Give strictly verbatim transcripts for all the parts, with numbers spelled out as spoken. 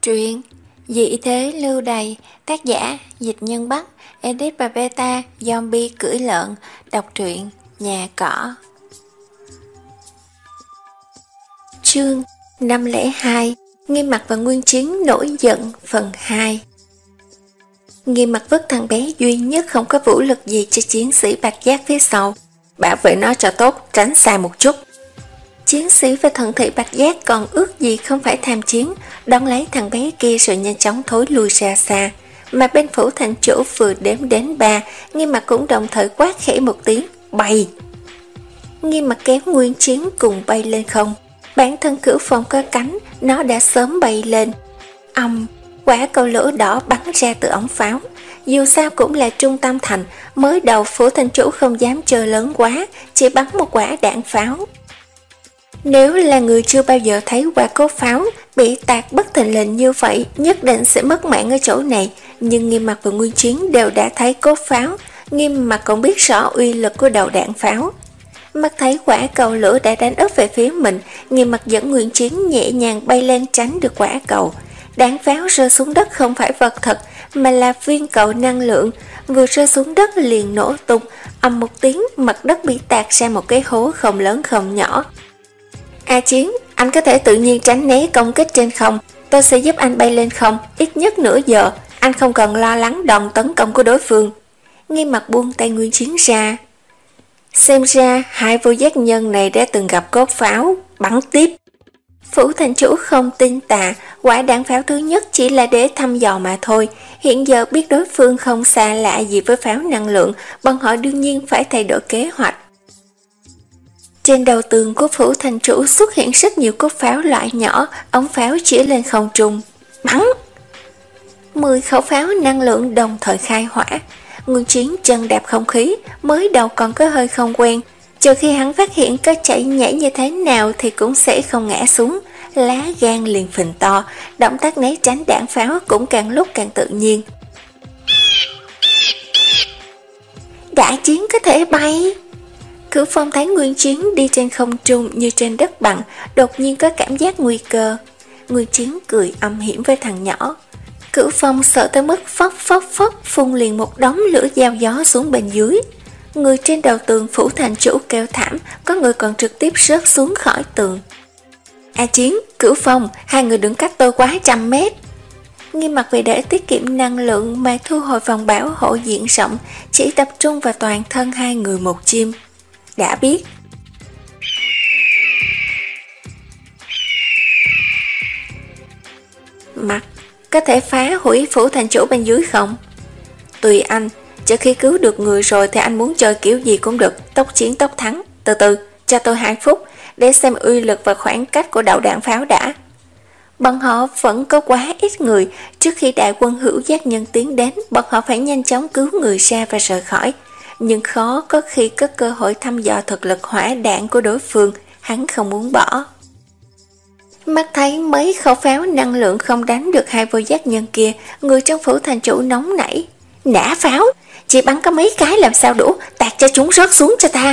Truyện Dị thế lưu đày, tác giả Dịch Nhân Bắc, edit và beta Zombie cưỡi lợn. Đọc truyện Nhà Cỏ. Chương năm không hai Nghiêm Mặc và Nguyên Chiến nổi giận phần hai. Nghiêm Mặc vứt thằng bé duy nhất không có vũ lực gì cho chiến sĩ Bạch Giác phía sau. Bảo vệ nó cho tốt, tránh xa một chút. Chiến sĩ và thần thị Bạch Giác còn ước gì không phải tham chiến, đón lấy thằng bé kia rồi nhanh chóng thối lui ra xa. Mà bên phủ thành chủ vừa đếm đến ba, Nghiêm Mặc cũng đồng thời quát khẽ một tiếng, bay. Nghiêm Mặc kéo Nguyên Chiến cùng bay lên không. Bản thân Cửu Phong có cánh, nó đã sớm bay lên. Âm, quả cầu lửa đỏ bắn ra từ ống pháo. Dù sao cũng là trung tâm thành, mới đầu phủ thành chủ không dám chơi lớn quá, chỉ bắn một quả đạn pháo. Nếu là người chưa bao giờ thấy quả cốt pháo bị tạc bất thình lình như vậy, nhất định sẽ mất mạng ở chỗ này. Nhưng Nghiêm Mặc và Nguyên Chiến đều đã thấy cốt pháo, Nghiêm Mặc còn biết rõ uy lực của đầu đạn pháo. Mắt thấy quả cầu lửa đã đánh úp về phía mình, Nghiêm Mặc dẫn Nguyên Chiến nhẹ nhàng bay lên tránh được quả cầu. Đạn pháo rơi xuống đất không phải vật thật, mà là viên cầu năng lượng, vừa rơi xuống đất liền nổ tung, ầm một tiếng, mặt đất bị tạc ra một cái hố không lớn không nhỏ. A Chiến, anh có thể tự nhiên tránh né công kích trên không, tôi sẽ giúp anh bay lên không, ít nhất nửa giờ, anh không cần lo lắng đòn tấn công của đối phương. Nghiêm Mặc buông tay Nguyên Chiến ra. Xem ra hai vô giác nhân này đã từng gặp cốt pháo, bắn tiếp. Phủ thành chủ không tin tà, quả đạn pháo thứ nhất chỉ là để thăm dò mà thôi. Hiện giờ biết đối phương không xa lạ gì với pháo năng lượng, bọn họ đương nhiên phải thay đổi kế hoạch. Trên đầu tường của phủ thành chủ xuất hiện rất nhiều cốt pháo loại nhỏ, ống pháo chỉ lên không trung. Bắn! Mười khẩu pháo năng lượng đồng thời khai hỏa. Nguyên Chiến chân đạp không khí, mới đầu còn có hơi không quen. Trừ khi hắn phát hiện có chạy nhảy như thế nào thì cũng sẽ không ngã xuống. Lá gan liền phình to, động tác né tránh đạn pháo cũng càng lúc càng tự nhiên. Đại Chiến có thể bay! Cửu Phong thấy Nguyên Chiến đi trên không trung như trên đất bằng, đột nhiên có cảm giác nguy cơ. Nguyên Chiến cười âm hiểm với thằng nhỏ. Cửu Phong sợ tới mức phốc phốc phốc phun liền một đống lửa dao gió xuống bên dưới. Người trên đầu tường phủ thành chủ kêu thảm, có người còn trực tiếp rớt xuống khỏi tường. A Chiến, Cửu Phong, hai người đừng cách tôi quá trăm mét. Nghiêm Mặc vì để tiết kiệm năng lượng mà thu hồi vòng bảo hộ diện rộng, chỉ tập trung vào toàn thân hai người một chim. Đã biết. Mặc, có thể phá hủy phủ thành chủ bên dưới không? Tùy anh, chờ khi cứu được người rồi thì anh muốn chơi kiểu gì cũng được, tốc chiến tốc thắng. Từ từ, cho tôi hai phút để xem uy lực và khoảng cách của đạo đạn pháo đã. Bọn họ vẫn có quá ít người, trước khi đại quân hữu giác nhân tiến đến, bọn họ phải nhanh chóng cứu người ra và rời khỏi. Nhưng khó có khi có cơ hội thăm dò thực lực hỏa đạn của đối phương, hắn không muốn bỏ. Mắt thấy mấy khẩu pháo năng lượng không đánh được hai vô giác nhân kia, người trong phủ thành chủ nóng nảy. Nã pháo, chỉ bắn có mấy cái làm sao đủ, tạt cho chúng rớt xuống cho ta.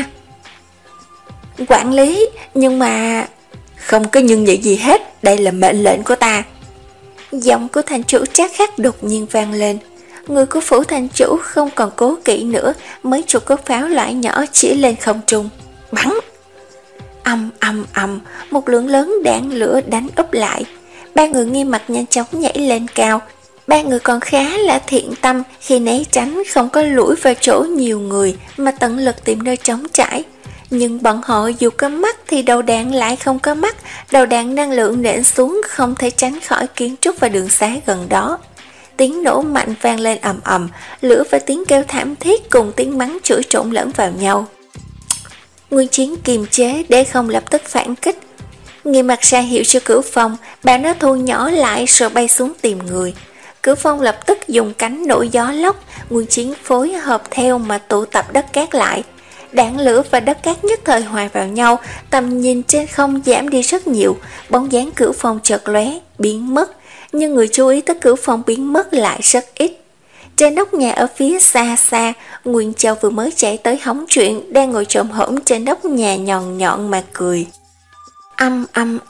Quản lý, nhưng mà... Không có nhưng vậy gì hết, đây là mệnh lệnh của ta. Giọng của thành chủ trác khắc đột nhiên vang lên. Người của phủ thành chủ không còn cố kỵ nữa, mấy chục cốt pháo loại nhỏ chỉ lên không trung. Bắn! Ầm ầm ầm, một lượng lớn đạn lửa đánh úp lại. Ba người Nghiêm Mặc nhanh chóng nhảy lên cao. Ba người còn khá là thiện tâm khi né tránh không có lủi vào chỗ nhiều người mà tận lực tìm nơi trống trải. Nhưng bọn họ dù có mắt thì đầu đạn lại không có mắt, đầu đạn năng lượng nện xuống không thể tránh khỏi kiến trúc và đường xá gần đó. Tiếng nổ mạnh vang lên ầm ầm, lửa và tiếng kêu thảm thiết cùng tiếng mắng chửi trộn lẫn vào nhau. Nguyên Chiến kiềm chế để không lập tức phản kích. Nghiêm Mặc ra hiệu cho Cửu Phong, bà nó thu nhỏ lại rồi bay xuống tìm người. Cửu Phong lập tức dùng cánh nổi gió lốc, Nguyên Chiến phối hợp theo mà tụ tập đất cát lại. Đạn lửa và đất cát nhất thời hòa vào nhau, tầm nhìn trên không giảm đi rất nhiều, bóng dáng Cửu Phong chợt lóe, biến mất. Nhưng người chú ý tới Cửu Phong biến mất lại rất ít. Trên nóc nhà ở phía xa xa, Nguyên Châu vừa mới chạy tới hóng chuyện, đang ngồi trộm hổm trên nóc nhà nhọn nhọn mà cười. Âm âm âm,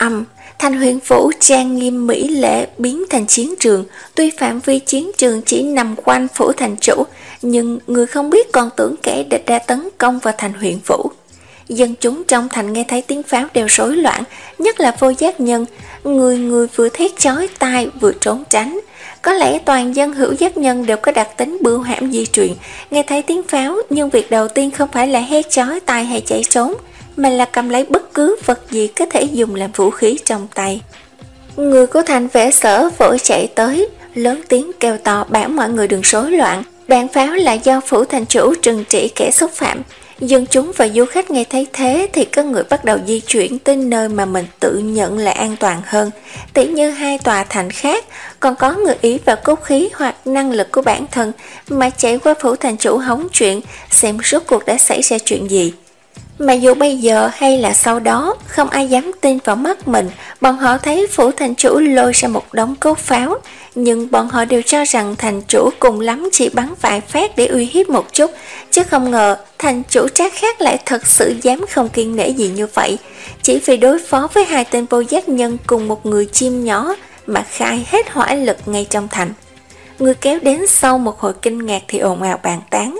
Thành Huyền Phủ trang nghiêm mỹ lệ biến thành chiến trường. Tuy phạm vi chiến trường chỉ nằm quanh phủ thành chủ, nhưng người không biết còn tưởng kẻ địch đã tấn công vào Thành Huyền Phủ. Dân chúng trong thành nghe thấy tiếng pháo đều rối loạn, nhất là Vô Giác Nhân, người người vừa thét chói tai vừa trốn tránh. Có lẽ toàn dân Hữu Giác Nhân đều có đặc tính bưu hãm di truyền, nghe thấy tiếng pháo nhưng việc đầu tiên không phải là hét chói tai hay chạy trốn, mà là cầm lấy bất cứ vật gì có thể dùng làm vũ khí trong tay. Người của Thành Vệ Sở vội chạy tới, lớn tiếng kêu to bảo mọi người đừng rối loạn, đạn pháo là do phủ thành chủ trừng trị kẻ xúc phạm. Dân chúng và du khách nghe thấy thế thì có người bắt đầu di chuyển tới nơi mà mình tự nhận là an toàn hơn, tỉ như hai tòa thành khác. Còn có người ý vào cốt khí hoặc năng lực của bản thân mà chạy qua phủ thành chủ hóng chuyện, xem rốt cuộc đã xảy ra chuyện gì. Mà dù bây giờ hay là sau đó, không ai dám tin vào mắt mình. Bọn họ thấy phủ thành chủ lôi ra một đống cốt pháo, nhưng bọn họ đều cho rằng thành chủ cùng lắm chỉ bắn vài phát để uy hiếp một chút, chứ không ngờ thành chủ Trác Khắc lại thật sự dám không kiêng nể gì như vậy, chỉ vì đối phó với hai tên Vô Giác Nhân cùng một người chim nhỏ mà khai hết hỏa lực ngay trong thành. Người kéo đến sau một hồi kinh ngạc thì ồn ào bàn tán.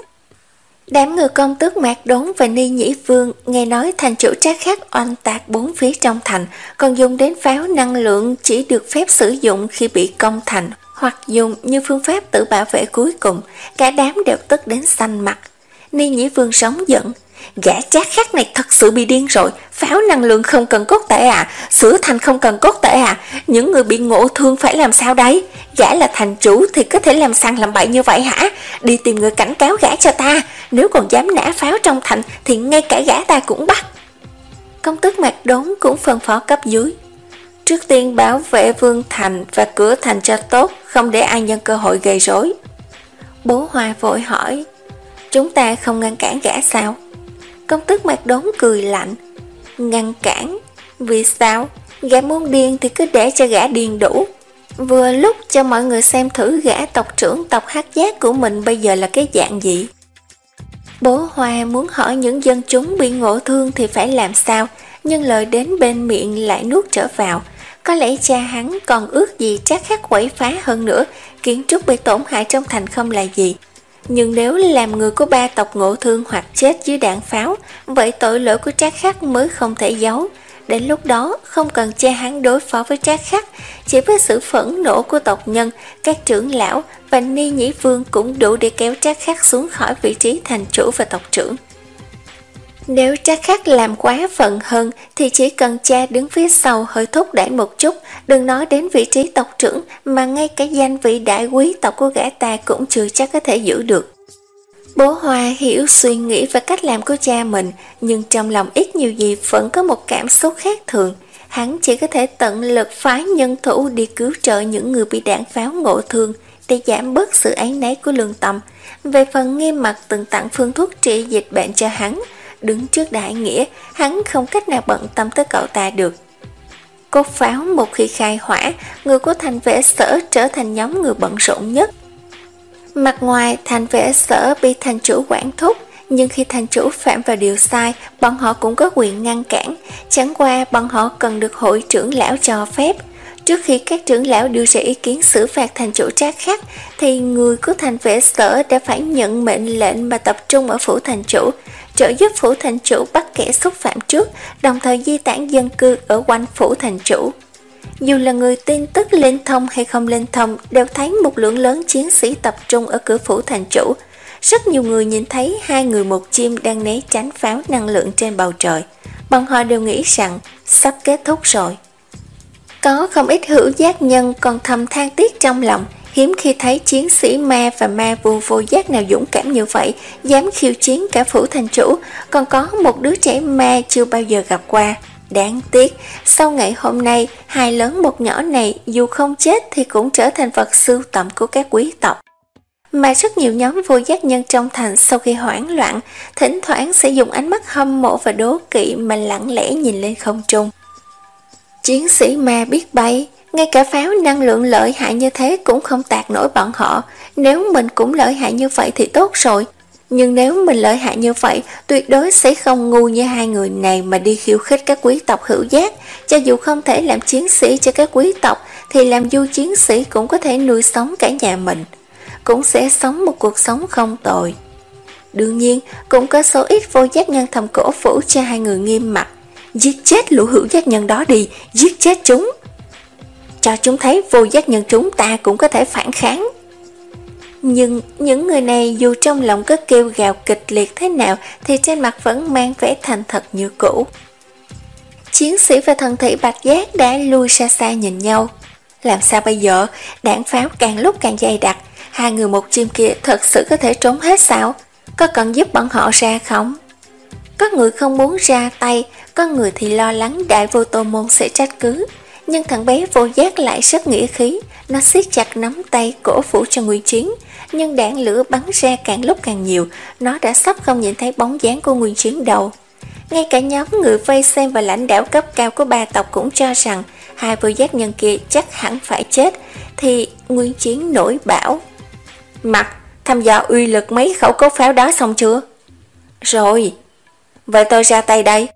Đám người công tước Mạc Đốn và Ni Nhĩ Vương nghe nói thành chủ Trác Khắc oanh tạc bốn phía trong thành, còn dùng đến pháo năng lượng chỉ được phép sử dụng khi bị công thành, hoặc dùng như phương pháp tự bảo vệ cuối cùng. Cả đám đều tức đến xanh mặt. Ni Nhĩ Vương sống giận. Gã Trác Khắc này thật sự bị điên rồi. Pháo năng lượng không cần cốt tể à? Sửa thành không cần cốt tể à? Những người bị ngộ thương phải làm sao đấy? Gã là thành chủ thì có thể làm sằng làm bậy như vậy hả? Đi tìm người cảnh cáo gã cho ta. Nếu còn dám nã pháo trong thành thì ngay cả gã ta cũng bắt. Công tước Mạc Đốn cũng phân phó cấp dưới. Trước tiên bảo vệ vương thành và cửa thành cho tốt, không để ai nhân cơ hội gây rối. Bố Hoa vội hỏi, chúng ta không ngăn cản gã sao? Công tước Mạc Đốn cười lạnh. Ngăn cản? Vì sao? Gã muốn điên thì cứ để cho gã điên đủ. Vừa lúc cho mọi người xem thử gã tộc trưởng tộc Hắc Giác của mình bây giờ là cái dạng gì. Bố Hoa muốn hỏi những dân chúng bị ngộ thương thì phải làm sao, nhưng lời đến bên miệng lại nuốt trở vào. Có lẽ cha hắn còn ước gì Trác Khắc quậy phá hơn nữa, kiến trúc bị tổn hại trong thành không là gì. Nhưng nếu làm người của ba tộc ngộ thương hoặc chết dưới đạn pháo, vậy tội lỗi của Trác Khắc mới không thể giấu. Đến lúc đó không cần cha hắn đối phó với Trác Khắc, chỉ với sự phẫn nộ của tộc nhân, các trưởng lão và Ni Nhĩ Vương cũng đủ để kéo Trác Khắc xuống khỏi vị trí thành chủ và tộc trưởng. Nếu Trác Khắc làm quá phận hơn thì chỉ cần cha đứng phía sau hơi thúc đẩy một chút, đừng nói đến vị trí tộc trưởng mà ngay cả danh vị đại quý tộc của gã ta cũng chưa chắc có thể giữ được. Bố Hoa hiểu suy nghĩ và cách làm của cha mình, nhưng trong lòng ít nhiều gì vẫn có một cảm xúc khác thường. Hắn chỉ có thể tận lực phái nhân thủ đi cứu trợ những người bị đạn pháo ngộ thương để giảm bớt sự áy náy của lương tâm. Về phần Nghiêm Mặc từng tặng phương thuốc trị dịch bệnh cho hắn, đứng trước đại nghĩa, hắn không cách nào bận tâm tới cậu ta được. Cốt pháo một khi khai hỏa, người của Thành Vệ Sở trở thành nhóm người bận rộn nhất. Mặt ngoài, Thành Vệ Sở bị thành chủ quản thúc, nhưng khi thành chủ phạm vào điều sai, bọn họ cũng có quyền ngăn cản. Chẳng qua bọn họ cần được hội trưởng lão cho phép. Trước khi các trưởng lão đưa ra ý kiến xử phạt thành chủ Trác Khắc, thì người của Thành Vệ Sở đã phải nhận mệnh lệnh mà tập trung ở phủ thành chủ, trợ giúp phủ thành chủ bắt kẻ xúc phạm trước, đồng thời di tản dân cư ở quanh phủ thành chủ. Dù là người tin tức liên thông hay không liên thông, đều thấy một lượng lớn chiến sĩ tập trung ở cửa phủ thành chủ. Rất nhiều người nhìn thấy hai người một chim đang né tránh pháo năng lượng trên bầu trời. Bọn họ đều nghĩ rằng sắp kết thúc rồi. Có không ít Hữu Giác Nhân còn thầm than tiếc trong lòng, hiếm khi thấy chiến sĩ ma và ma vương vô giác nào dũng cảm như vậy, dám khiêu chiến cả phủ thành chủ, còn có một đứa trẻ ma chưa bao giờ gặp qua. Đáng tiếc, sau ngày hôm nay, hai lớn một nhỏ này dù không chết thì cũng trở thành vật sưu tầm của các quý tộc. Mà rất nhiều nhóm vô giác nhân trong thành sau khi hoảng loạn, thỉnh thoảng sẽ dùng ánh mắt hâm mộ và đố kỵ mà lặng lẽ nhìn lên không trung. Chiến sĩ ma biết bay, ngay cả pháo năng lượng lợi hại như thế cũng không tạc nổi bọn họ. Nếu mình cũng lợi hại như vậy thì tốt rồi. Nhưng nếu mình lợi hại như vậy, tuyệt đối sẽ không ngu như hai người này mà đi khiêu khích các quý tộc hữu giác. Cho dù không thể làm chiến sĩ cho các quý tộc, thì làm du chiến sĩ cũng có thể nuôi sống cả nhà mình, cũng sẽ sống một cuộc sống không tồi. Đương nhiên, cũng có số ít vô giác nhân thầm cổ vũ cho hai người Nghiêm Mặc. Giết chết lũ hữu giác nhân đó đi, giết chết chúng. Cho chúng thấy vô giác nhân chúng ta cũng có thể phản kháng. Nhưng những người này dù trong lòng có kêu gào kịch liệt thế nào thì trên mặt vẫn mang vẻ thành thật như cũ. Chiến sĩ và thần thị Bạch Giác đã lui xa xa nhìn nhau. Làm sao bây giờ? Đạn pháo càng lúc càng dày đặc. Hai người một chim kia thật sự có thể trốn hết sao? Có cần giúp bọn họ ra không? Có người không muốn ra tay, có người thì lo lắng Đại Vô Tô Môn sẽ trách cứ. Nhưng thằng bé Vô Giác lại rất nghĩa khí. Nó siết chặt nắm tay cổ vũ cho Nguyên Chiến. Nhưng đạn lửa bắn ra càng lúc càng nhiều. Nó đã sắp không nhìn thấy bóng dáng của Nguyên Chiến đâu. Ngay cả nhóm người vây xem và lãnh đạo cấp cao của ba tộc cũng cho rằng hai vô giác nhân kia chắc hẳn phải chết. Thì Nguyên Chiến nổi bão: Mặc, thăm dò uy lực mấy khẩu cốt pháo đó xong chưa? Rồi. Vậy tôi ra tay đây.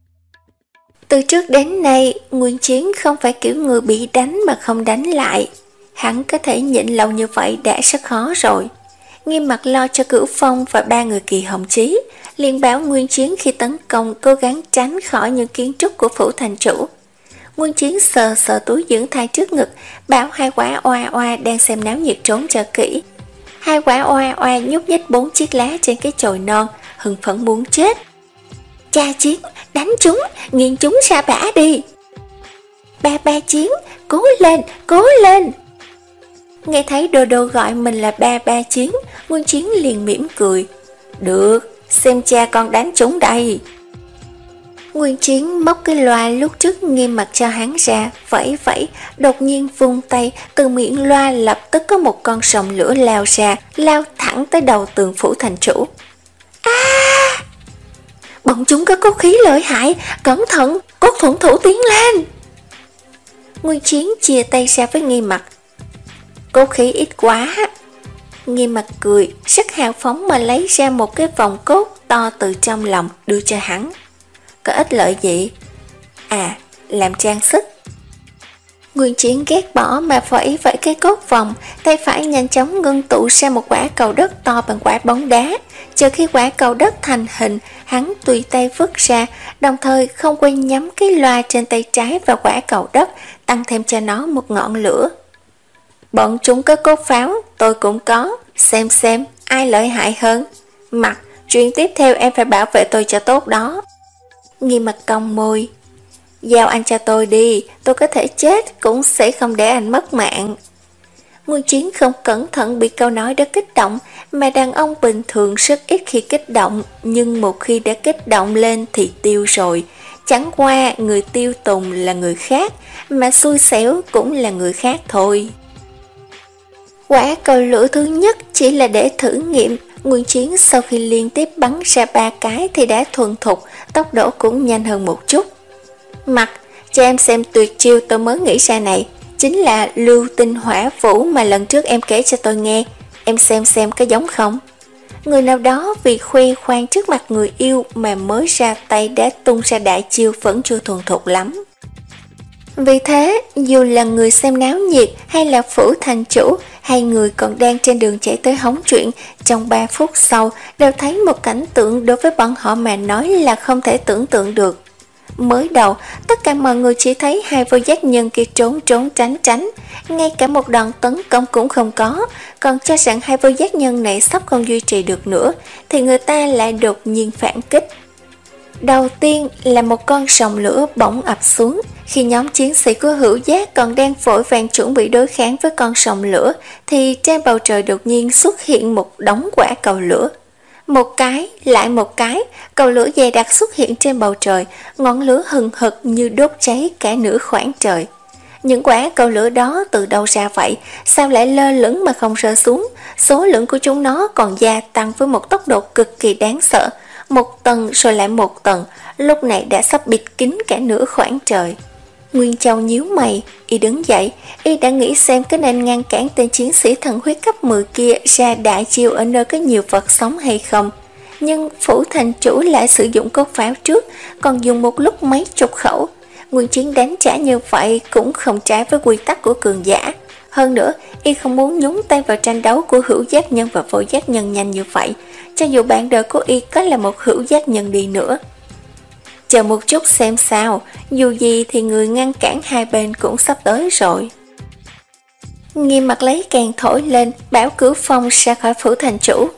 Từ trước đến nay, Nguyên Chiến không phải kiểu người bị đánh mà không đánh lại. Hắn có thể nhịn lâu như vậy đã rất khó rồi. Nghiêm Mặc lo cho Cửu Phong và ba người Kỳ Hồng Chí, liền bảo Nguyên Chiến khi tấn công cố gắng tránh khỏi những kiến trúc của phủ thành chủ. Nguyên Chiến sờ sờ túi dưỡng thai trước ngực, bảo hai quả oa oa đang xem náo nhiệt trốn cho kỹ. Hai quả oa oa nhúc nhích bốn chiếc lá trên cái chồi non, hưng phấn muốn chết. Cha Chiến, đánh chúng, nghiền chúng ra bã đi. Ba ba Chiến, cố lên, cố lên. Nghe thấy Đô Đô gọi mình là ba ba Chiến, Nguyên Chiến liền mỉm cười. Được, xem cha con đánh chúng đây. Nguyên Chiến móc cái loa lúc trước Nghiêm Mặc cho hắn ra, vẫy vẫy, đột nhiên vung tay, từ miệng loa lập tức có một con sòng lửa lao ra, lao thẳng tới đầu tường phủ thành chủ. A! À! Bọn chúng có cốt khí lợi hại, cẩn thận, cốt thuẫn thủ tiến lên. Nguyên Chiến chia tay ra với Nghiêm Mặc. Cốt khí ít quá. Nghiêm Mặc cười, rất hào phóng mà lấy ra một cái vòng cốt to từ trong lòng đưa cho hắn. Có ích lợi gì? À, làm trang sức. Nguyên Chiến ghét bỏ mà vẫy vẫy cái cốt vòng, tay phải nhanh chóng ngưng tụ ra một quả cầu đất to bằng quả bóng đá. Chờ khi quả cầu đất thành hình, hắn tùy tay vứt ra, đồng thời không quên nhắm cái loa trên tay trái vào quả cầu đất, tăng thêm cho nó một ngọn lửa. Bọn chúng có cốt pháo, tôi cũng có, xem xem ai lợi hại hơn. Mặc, chuyện tiếp theo em phải bảo vệ tôi cho tốt đó. Nghiêm Mặc cong môi. Giao anh cho tôi đi, tôi có thể chết cũng sẽ không để anh mất mạng. Nguyên Chiến không cẩn thận bị câu nói đó kích động, mà đàn ông bình thường rất ít khi kích động, nhưng một khi đã kích động lên thì tiêu rồi. Chẳng qua người tiêu tùng là người khác, mà xui xẻo cũng là người khác thôi. Quả cầu lửa thứ nhất chỉ là để thử nghiệm. Nguyên Chiến sau khi liên tiếp bắn ra ba cái thì đã thuần thục, tốc độ cũng nhanh hơn một chút. Mặc, cho em xem tuyệt chiêu tôi mới nghĩ ra này, chính là lưu tinh hỏa vũ mà lần trước em kể cho tôi nghe, em xem xem có giống không? Người nào đó vì khoe khoang trước mặt người yêu mà mới ra tay đã tung ra đại chiêu vẫn chưa thuần thục lắm. Vì thế, dù là người xem náo nhiệt hay là phủ thành chủ, hai người còn đang trên đường chạy tới hóng chuyện, trong ba phút sau đều thấy một cảnh tượng đối với bọn họ mà nói là không thể tưởng tượng được. Mới đầu, tất cả mọi người chỉ thấy hai vô giác nhân kia trốn trốn tránh tránh, ngay cả một đòn tấn công cũng không có, còn cho rằng hai vô giác nhân này sắp không duy trì được nữa, thì người ta lại đột nhiên phản kích. Đầu tiên là một con sòng lửa bỗng ập xuống, khi nhóm chiến sĩ của hữu giác còn đang vội vàng chuẩn bị đối kháng với con sòng lửa, thì trên bầu trời đột nhiên xuất hiện một đống quả cầu lửa. Một cái, lại một cái, cầu lửa dày đặc xuất hiện trên bầu trời, ngọn lửa hừng hực như đốt cháy cả nửa khoảng trời. Những quả cầu lửa đó từ đâu ra vậy? Sao lại lơ lửng mà không rơi xuống? Số lượng của chúng nó còn gia tăng với một tốc độ cực kỳ đáng sợ. Một tầng rồi lại một tầng, lúc này đã sắp bịt kín cả nửa khoảng trời. Nguyên Châu nhíu mày, y đứng dậy, y đã nghĩ xem có nên ngăn cản tên chiến sĩ thần huyết cấp mười kia ra đại chiêu ở nơi có nhiều vật sống hay không. nhưng phủ thành chủ lại sử dụng cốt pháo trước, còn dùng một lúc mấy chục khẩu. Nguyên Chiến đánh trả như vậy cũng không trái với quy tắc của cường giả. Hơn nữa, y không muốn nhúng tay vào tranh đấu của hữu giác nhân và vô giác nhân nhanh như vậy, cho dù bạn đời của y có là một hữu giác nhân đi nữa. Chờ một chút xem sao, dù gì thì người ngăn cản hai bên cũng sắp tới rồi. Nghiêm mặt lấy càng thổi lên, bảo Cửu Phong ra khỏi phủ thành chủ.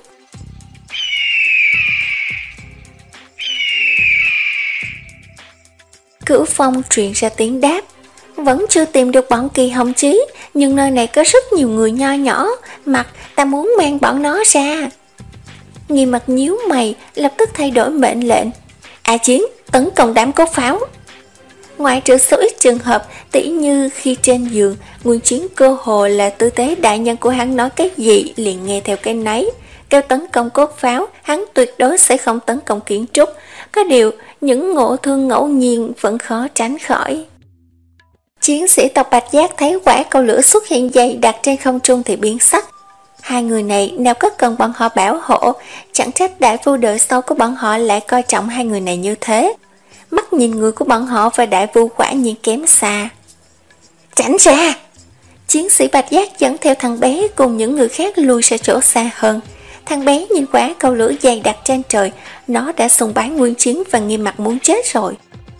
Cửu Phong truyền ra tiếng đáp. Vẫn chưa tìm được bọn Kỳ Hồng Chí, nhưng nơi này có rất nhiều người nho nhỏ, mặt ta muốn mang bọn nó ra. Nghiêm mặt nhíu mày, lập tức thay đổi mệnh lệnh. A Chiến, tấn công đám cốt pháo. Ngoại trừ số ít trường hợp, tỉ như khi trên giường, Nguyên Chiến cơ hồ là tư tế đại nhân của hắn nói cái gì liền nghe theo cái nấy. Kêu tấn công cốt pháo, hắn tuyệt đối sẽ không tấn công kiến trúc. Có điều, những ngộ thương ngẫu nhiên vẫn khó tránh khỏi. Chiến sĩ tộc Bạch Giác thấy quả cầu lửa xuất hiện dày đặt trên không trung thì biến sắc. Hai người này nào có cần bọn họ bảo hộ, chẳng trách đại phu đời sau của bọn họ lại coi trọng hai người này như thế. Mắt nhìn người của bọn họ và đại phu quả nhiên kém xa. Tránh ra! Chiến sĩ Bạch Giác dẫn theo thằng bé cùng những người khác lùi ra chỗ xa hơn. Thằng bé nhìn quả cầu lửa dày đặt trên trời, nó đã sùng bái Nguyên Chiến và Nghiêm mặt muốn chết rồi.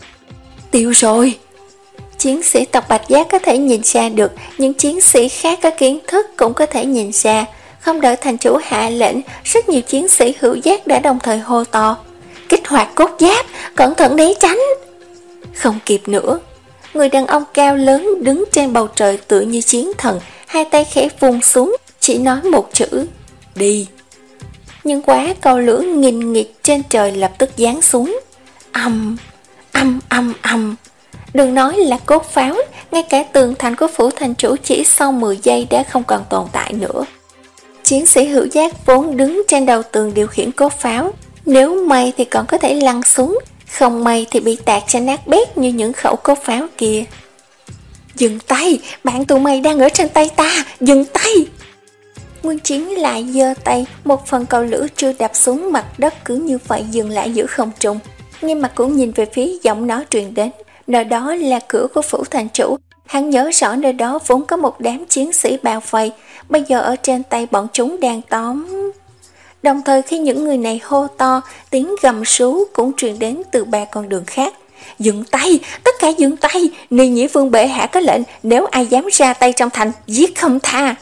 Tiêu rồi! Chiến sĩ tộc Bạch Giác có thể nhìn ra được, những chiến sĩ khác có kiến thức cũng có thể nhìn ra. Không đợi thành chủ hạ lệnh, rất nhiều chiến sĩ hữu giác đã đồng thời hô to. Kích hoạt cốt giáp, cẩn thận né tránh. Không kịp nữa. Người đàn ông cao lớn đứng trên bầu trời tựa như chiến thần, hai tay khẽ vung xuống, chỉ nói một chữ, đi. Nhưng quả cầu lửa nghìn nghịt trên trời lập tức giáng xuống. Ầm, ầm ầm ầm. Đừng nói là cốt pháo, ngay cả tường thành của phủ thành chủ chỉ sau mười giây đã không còn tồn tại nữa. Chiến sĩ hữu giác vốn đứng trên đầu tường điều khiển cốt pháo, nếu may thì còn có thể lăn xuống, không may thì bị tạc cho nát bét như những khẩu cốt pháo kia. Dừng tay, bạn tụi mày đang ở trên tay ta, dừng tay! Nguyên Chiến lại giơ tay, một phần cầu lửa chưa đập xuống mặt đất cứ như vậy dừng lại giữa không trung. Nghiêm mặt cũng nhìn về phía giọng nói truyền đến, nơi đó là cửa của phủ thành chủ. Hắn nhớ rõ nơi đó vốn có một đám chiến sĩ bao vây, bây giờ ở trên tay bọn chúng đang tóm. Đồng thời khi những người này hô to, tiếng gầm rú cũng truyền đến từ ba con đường khác. Dừng tay, tất cả dừng tay, Ni Nhĩ Vương bệ hạ có lệnh, nếu ai dám ra tay trong thành, giết không tha.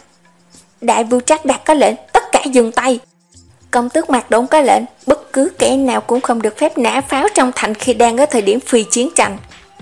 Đại vua Trác Đạt có lệnh, tất cả dừng tay. Công tước Mạc Đốn có lệnh, bất cứ kẻ nào cũng không được phép nã pháo trong thành khi đang ở thời điểm phi chiến tranh.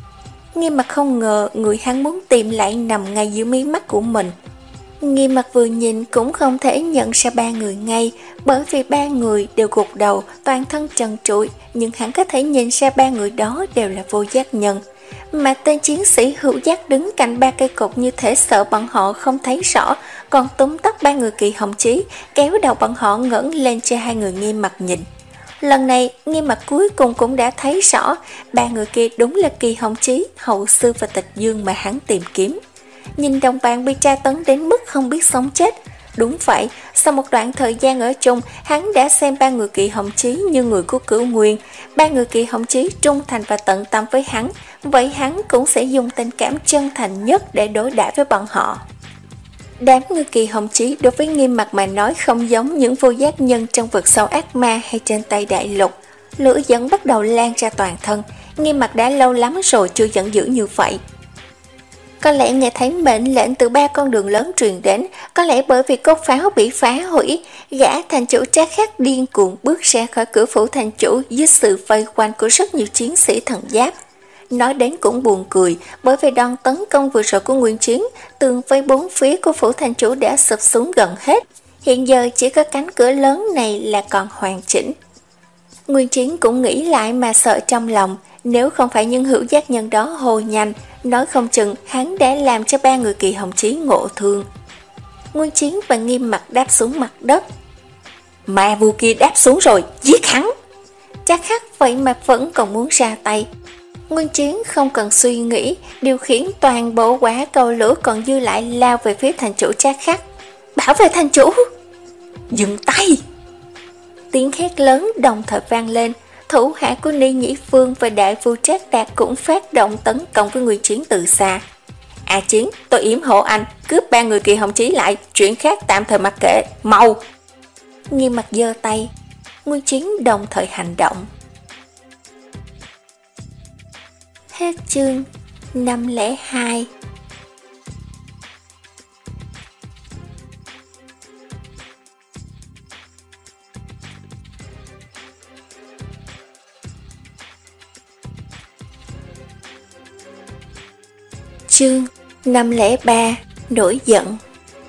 Nghiêm mặt không ngờ người hắn muốn tìm lại nằm ngay dưới mí mắt của mình. Nghiêm mặt vừa nhìn cũng không thể nhận ra ba người ngay, bởi vì ba người đều gục đầu, toàn thân trần trụi, nhưng hắn có thể nhìn ra ba người đó đều là vô giác nhân. Mà tên chiến sĩ hữu giác đứng cạnh ba cây cột như thể sợ bọn họ không thấy rõ, còn túm tóc ba người Kỳ Hồng Chí, kéo đầu bọn họ ngẩng lên cho hai người Nghiêm mặt nhìn. Lần này, Nghiêm mặt cuối cùng cũng đã thấy rõ, ba người kia đúng là Kỳ Hồng Chí, Hậu Sư và Tịch Dương mà hắn tìm kiếm. Nhìn đồng bạn bị tra tấn đến mức không biết sống chết. Đúng vậy, sau một đoạn thời gian ở chung, hắn đã xem ba người Kỳ Hồng Chí như người của Cửu Nguyên. Ba người Kỳ Hồng Chí trung thành và tận tâm với hắn, vậy hắn cũng sẽ dùng tình cảm chân thành nhất để đối đãi với bọn họ. Đám người Kỳ Hồng Chí đối với Nghiêm mặt mà nói không giống những vô giác nhân trong vực sâu ác ma hay trên Tây Đại Lục. Lửa dẫn bắt đầu lan ra toàn thân, Nghiêm mặt đã lâu lắm rồi chưa giận dữ như vậy. Có lẽ nghe thấy mệnh lệnh từ ba con đường lớn truyền đến, có lẽ bởi vì cốt pháo bị phá hủy, gã thành chủ Trác Khắc điên cuồng bước ra khỏi cửa phủ thành chủ dưới sự vây quanh của rất nhiều chiến sĩ thần giáp. Nói đến cũng buồn cười, bởi vì đòn tấn công vừa rồi của Nguyên Chiến, tường vây bốn phía của phủ thành chủ đã sụp xuống gần hết. Hiện giờ chỉ có cánh cửa lớn này là còn hoàn chỉnh. Nguyên Chiến cũng nghĩ lại mà sợ trong lòng, nếu không phải những hữu giác nhân đó hồ nhanh, nói không chừng hắn đã làm cho ba người Kỳ Hồng Chí ngộ thương. Nguyên Chiến và Nghiêm mặt đáp xuống mặt đất. Ma vua kia đáp xuống rồi, giết hắn! Trác Khắc vậy mà vẫn còn muốn ra tay. Nguyên Chiến không cần suy nghĩ, điều khiển toàn bộ quả cầu lửa còn dư lại lao về phía thành chủ Trác Khắc. Bảo vệ thành chủ! Dừng tay! tiếng hét lớn đồng thời vang lên. Thủ hạ của Ni Nhĩ Phương và đại phu Trác Đạt cũng phát động tấn công với Nguyên Chiến từ xa. A Chiến, tôi yểm hộ anh, cướp ba người Kỳ Hồng Chí lại, chuyện khác tạm thời mặc kệ, mau! Nghiêm Mặc giơ tay, Nguyên Chiến đồng thời hành động. Hết chương năm không hai. Chương năm không ba. Nổi giận.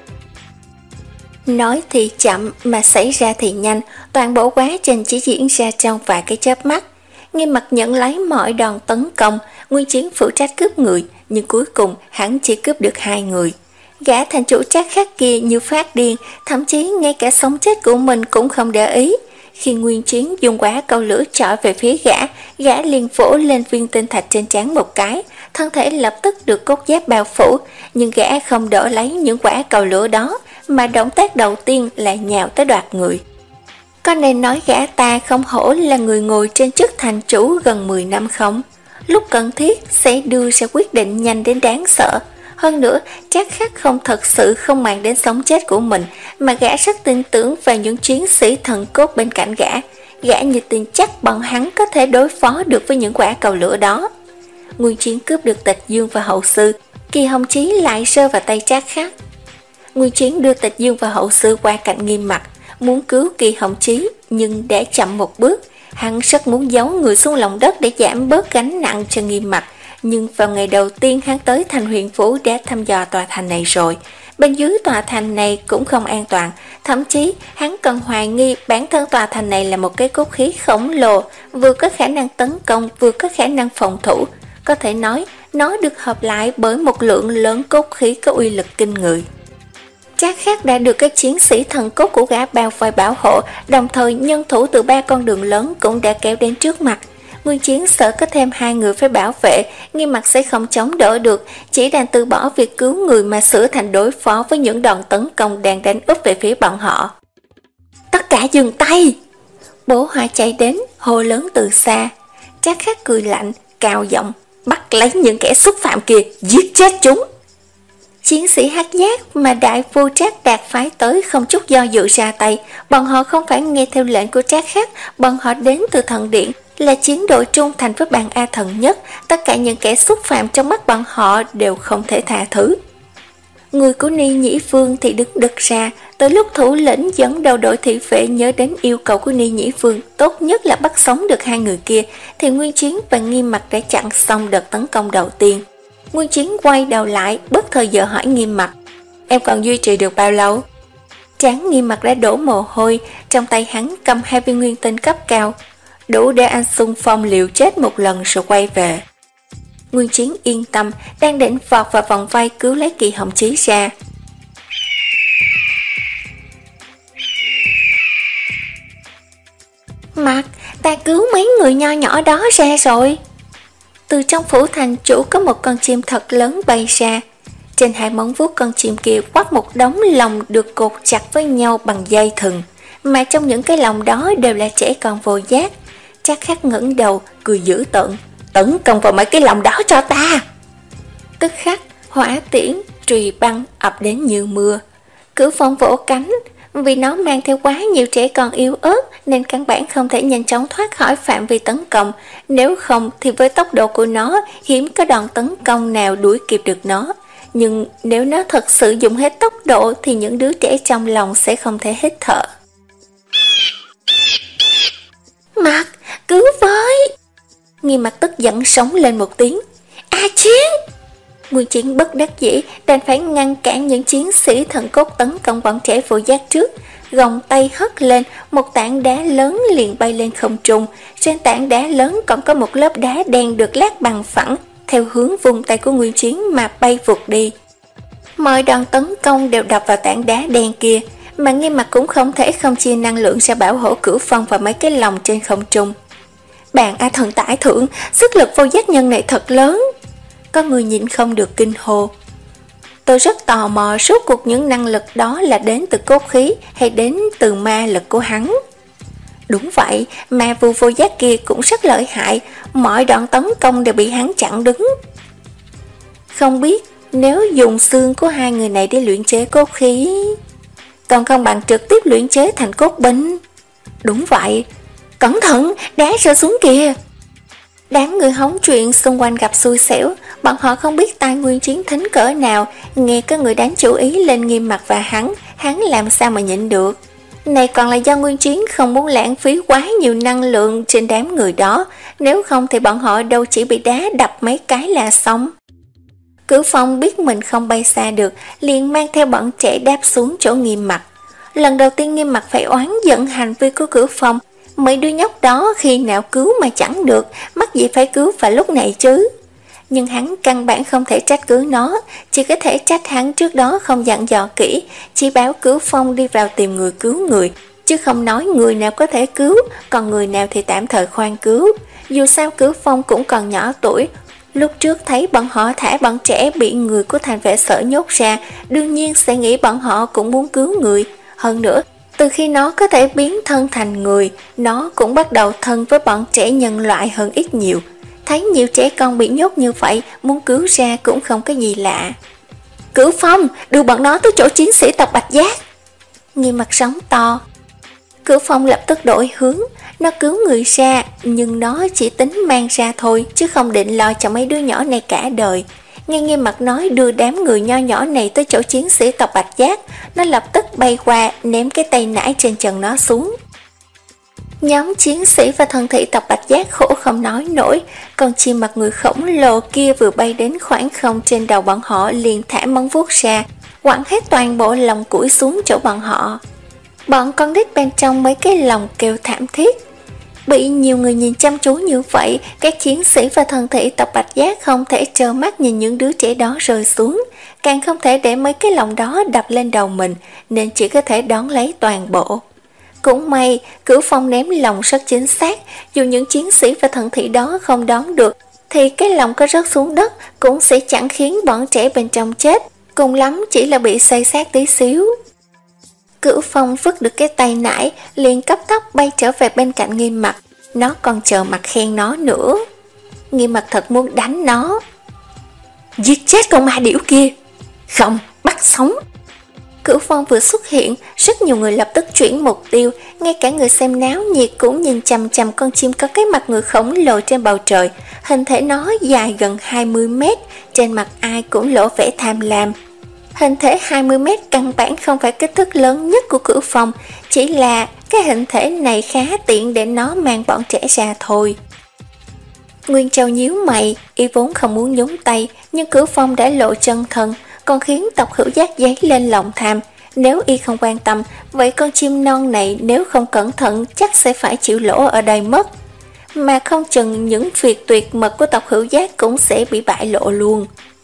Nói thì chậm mà xảy ra thì nhanh, toàn bộ quá trình chỉ diễn ra trong vài cái chớp mắt. Nghiêm Mặc nhận lấy mọi đòn tấn công, Nguyên Chiến phụ trách cướp người, nhưng cuối cùng hắn chỉ cướp được hai người. Gã thành chủ Trác Khắc kia như phát điên, thậm chí ngay cả sống chết của mình cũng không để ý. Khi Nguyên Chiến dùng quả cầu lửa chọi về phía gã, gã liền vỗ lên viên tinh thạch trên trán một cái, thân thể lập tức được cốt giáp bao phủ, nhưng gã không đỡ lấy những quả cầu lửa đó, mà động tác đầu tiên là nhào tới đoạt người. Có nên nói gã ta không hổ là người ngồi trên chức thành chủ gần mười năm không? Lúc cần thiết sẽ đưa ra quyết định nhanh đến đáng sợ. Hơn nữa, Trác Khắc không thật sự không màng đến sống chết của mình, mà gã rất tin tưởng vào những chiến sĩ thần cốt bên cạnh gã. Gã như tin chắc bọn hắn có thể đối phó được với những quả cầu lửa đó. Nguyên Chiến cướp được Tịch Dương và Hậu Sư, Kỳ Hồng Chí lại rơi vào tay Trác Khắc. Nguyên Chiến đưa Tịch Dương và Hậu Sư qua cạnh Nghiêm Mặc, muốn cứu Kỳ Hồng Chí, nhưng để chậm một bước. Hắn rất muốn giấu người xuống lòng đất để giảm bớt gánh nặng cho Nghiêm Mặc, nhưng vào ngày đầu tiên hắn tới thành Huyền Phủ để thăm dò tòa thành này rồi. Bên dưới tòa thành này cũng không an toàn, thậm chí hắn còn hoài nghi bản thân tòa thành này là một cái cốt khí khổng lồ, vừa có khả năng tấn công vừa có khả năng phòng thủ. Có thể nói nó được hợp lại bởi một lượng lớn cốt khí có uy lực kinh người. Trác Khắc đã được các chiến sĩ thần cốt của gã bao vây bảo hộ, đồng thời nhân thủ từ ba con đường lớn cũng đã kéo đến trước mặt. Nguyên Chiến sợ có thêm hai người phải bảo vệ, Nghiêm Mặc sẽ không chống đỡ được, chỉ đành từ bỏ việc cứu người mà sửa thành đối phó với những đòn tấn công đang đánh úp về phía bọn họ. Tất cả dừng tay! Bố Hoa chạy đến, hô lớn từ xa. Trác Khắc cười lạnh, cao giọng, bắt lấy những kẻ xúc phạm kia, giết chết chúng! Chiến sĩ Hắc Giác mà đại phu Trác Đạt phái tới không chút do dự ra tay. Bọn họ không phải nghe theo lệnh của Trác Khắc, bọn họ đến từ thần điện, là chiến đội trung thành với bàn A thần nhất. Tất cả những kẻ xúc phạm trong mắt bọn họ đều không thể tha thứ. Người của Ni Nhĩ Phương thì đứng đực ra. Tới lúc thủ lĩnh dẫn đầu đội thị vệ nhớ đến yêu cầu của Ni Nhĩ Phương, tốt nhất là bắt sống được hai người kia, thì Nguyên Chiến và Nghiêm Mặc đã chặn xong đợt tấn công đầu tiên. Nguyên Chiến quay đầu lại, bất thời giờ hỏi Nghiêm Mặc, em còn duy trì được bao lâu? Trán Nghiêm Mặc đã đổ mồ hôi, trong tay hắn cầm hai viên nguyên tinh cấp cao, đủ để anh xung phong liều chết một lần rồi quay về. Nguyên Chiến yên tâm, đang định vọt vào vòng vây cứu lấy Kỳ Hồng Chí ra. Mặc, ta cứu mấy người nho nhỏ đó ra rồi. Từ trong phủ thành chủ có một con chim thật lớn bay ra. Trên hai móng vuốt con chim kia quắt một đống lồng được cột chặt với nhau bằng dây thừng, mà trong những cái lồng đó đều là trẻ con vô giác. Trác Khắc ngẩng đầu, cười dữ tợn, tấn công vào mấy cái lồng đó cho ta. Tức khắc, hỏa tiễn, trùy băng ập đến như mưa. Cửu Phong vỗ cánh, vì nó mang theo quá nhiều trẻ con yếu ớt nên căn bản không thể nhanh chóng thoát khỏi phạm vi tấn công. Nếu không thì với tốc độ của nó, hiếm có đòn tấn công nào đuổi kịp được nó. Nhưng nếu nó thật sự dùng hết tốc độ thì những đứa trẻ trong lòng sẽ không thể hít thở. Mặc, cứu với! Nghiêm Mặc tức giận sống lên một tiếng. A Chiến! Nguyên Chiến bất đắc dĩ đành phải ngăn cản những chiến sĩ thần cốt tấn công bọn trẻ vô giác trước. Gồng tay hất lên, một tảng đá lớn liền bay lên không trung. Trên tảng đá lớn còn có một lớp đá đen được lát bằng phẳng, theo hướng vùng tay của Nguyên Chiến mà bay vụt đi. Mọi đòn tấn công đều đập vào tảng đá đen kia, mà Nghiêm Mặc cũng không thể không chia năng lượng ra bảo hộ Cửu Phong và mấy cái lồng trên không trung. Bạn A Thần tải thượng, sức lực vô giác nhân này thật lớn. Có người nhịn không được kinh hô. Tôi rất tò mò suốt cuộc những năng lực đó là đến từ cốt khí hay đến từ ma lực của hắn. Đúng vậy, mà Vu Vô Giác kia cũng rất lợi hại, mọi đoạn tấn công đều bị hắn chặn đứng. Không biết nếu dùng xương của hai người này để luyện chế cốt khí, còn không bằng trực tiếp luyện chế thành cốt binh. Đúng vậy, cẩn thận, đá rơi xuống kìa. Đám người hóng chuyện xung quanh gặp xui xẻo, bọn họ không biết tai Nguyên Chiến thính cỡ nào, nghe có người đánh chú ý lên Nghiêm Mặc và hắn, hắn làm sao mà nhịn được. Này còn là do Nguyên Chiến không muốn lãng phí quá nhiều năng lượng trên đám người đó, nếu không thì bọn họ đâu chỉ bị đá đập mấy cái là xong. Cửu Phong biết mình không bay xa được, liền mang theo bọn trẻ đáp xuống chỗ Nghiêm Mặc. Lần đầu tiên Nghiêm Mặc phải oán giận hành vi của Cửu Phong, mấy đứa nhóc đó khi nào cứu mà chẳng được, mắc gì phải cứu vào lúc này chứ. Nhưng hắn căn bản không thể trách cứ nó, chỉ có thể trách hắn trước đó không dặn dò kỹ, chỉ báo Cửu Phong đi vào tìm người cứu người, chứ không nói người nào có thể cứu, còn người nào thì tạm thời khoan cứu. Dù sao Cửu Phong cũng còn nhỏ tuổi, lúc trước thấy bọn họ thả bọn trẻ bị người của thành vệ sở nhốt ra, đương nhiên sẽ nghĩ bọn họ cũng muốn cứu người. Hơn nữa, từ khi nó có thể biến thân thành người, nó cũng bắt đầu thân với bọn trẻ nhân loại hơn ít nhiều. Thấy nhiều trẻ con bị nhốt như vậy, muốn cứu ra cũng không có gì lạ. Cửu Phong, đưa bọn nó tới chỗ chiến sĩ tộc Bạch Giác. Nghiêm Mặc sóng to. Cửu Phong lập tức đổi hướng, nó cứu người ra, nhưng nó chỉ tính mang ra thôi, chứ không định lo cho mấy đứa nhỏ này cả đời. Nghe Nghiêm Mặc nói đưa đám người nho nhỏ này tới chỗ chiến sĩ tộc Bạch Giác, nó lập tức bay qua ném cái tay nải trên chân nó xuống. Nhóm chiến sĩ và thần thị tộc Bạch Giác khổ không nói nổi, còn chim mặt người khổng lồ kia vừa bay đến khoảng không trên đầu bọn họ liền thả móng vuốt ra, quẳng hết toàn bộ lồng củi xuống chỗ bọn họ. Bọn con nít bên trong mấy cái lồng kêu thảm thiết. Bị nhiều người nhìn chăm chú như vậy, các chiến sĩ và thần thị tộc Bạch Giác không thể trơ mắt nhìn những đứa trẻ đó rơi xuống, càng không thể để mấy cái lồng đó đập lên đầu mình, nên chỉ có thể đón lấy toàn bộ. Cũng may, Cửu Phong ném lồng rất chính xác, dù những chiến sĩ và thần thị đó không đón được, thì cái lồng có rớt xuống đất cũng sẽ chẳng khiến bọn trẻ bên trong chết, cùng lắm chỉ là bị xây xác tí xíu. Cửu Phong vứt được cái tay nải, liền cấp tốc bay trở về bên cạnh Nghiêm Mặc, nó còn chờ mặt khen nó nữa. Nghiêm Mặc thật muốn đánh nó. Giết chết con ma điểu kia. Không, bắt sống. Cửu Phong vừa xuất hiện, rất nhiều người lập tức chuyển mục tiêu, ngay cả người xem náo nhiệt cũng nhìn chằm chằm con chim có cái mặt người khổng lồ trên bầu trời. Hình thể nó dài gần hai mươi mét, trên mặt ai cũng lộ vẻ tham lam. Hình thể hai mươi mét căn bản không phải kích thước lớn nhất của Cửu Phong, chỉ là cái hình thể này khá tiện để nó mang bọn trẻ ra thôi. Nguyên Châu nhíu mày, y vốn không muốn nhúng tay, nhưng Cửu Phong đã lộ chân thân, còn khiến tộc Hữu Giác dấy lên lòng tham. Nếu y không quan tâm, vậy con chim non này nếu không cẩn thận chắc sẽ phải chịu lỗ ở đây mất. Mà không chừng những việc tuyệt mật của tộc Hữu Giác cũng sẽ bị bại lộ luôn.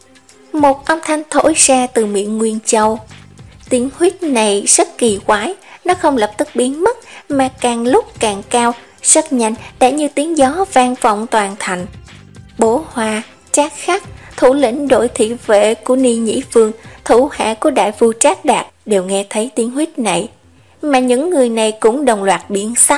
Một âm thanh thổi ra từ miệng Nguyên Châu. Tiếng huýt này rất kỳ quái, nó không lập tức biến mất, mà càng lúc càng cao, rất nhanh đã như tiếng gió vang vọng toàn thành. Bố Hoa, Trác Khắc, thủ lĩnh đội thị vệ của Ni Nhĩ Vương, thủ hạ của đại vua Trác Đạt đều nghe thấy tiếng huýt này, mà những người này cũng đồng loạt biến sắc.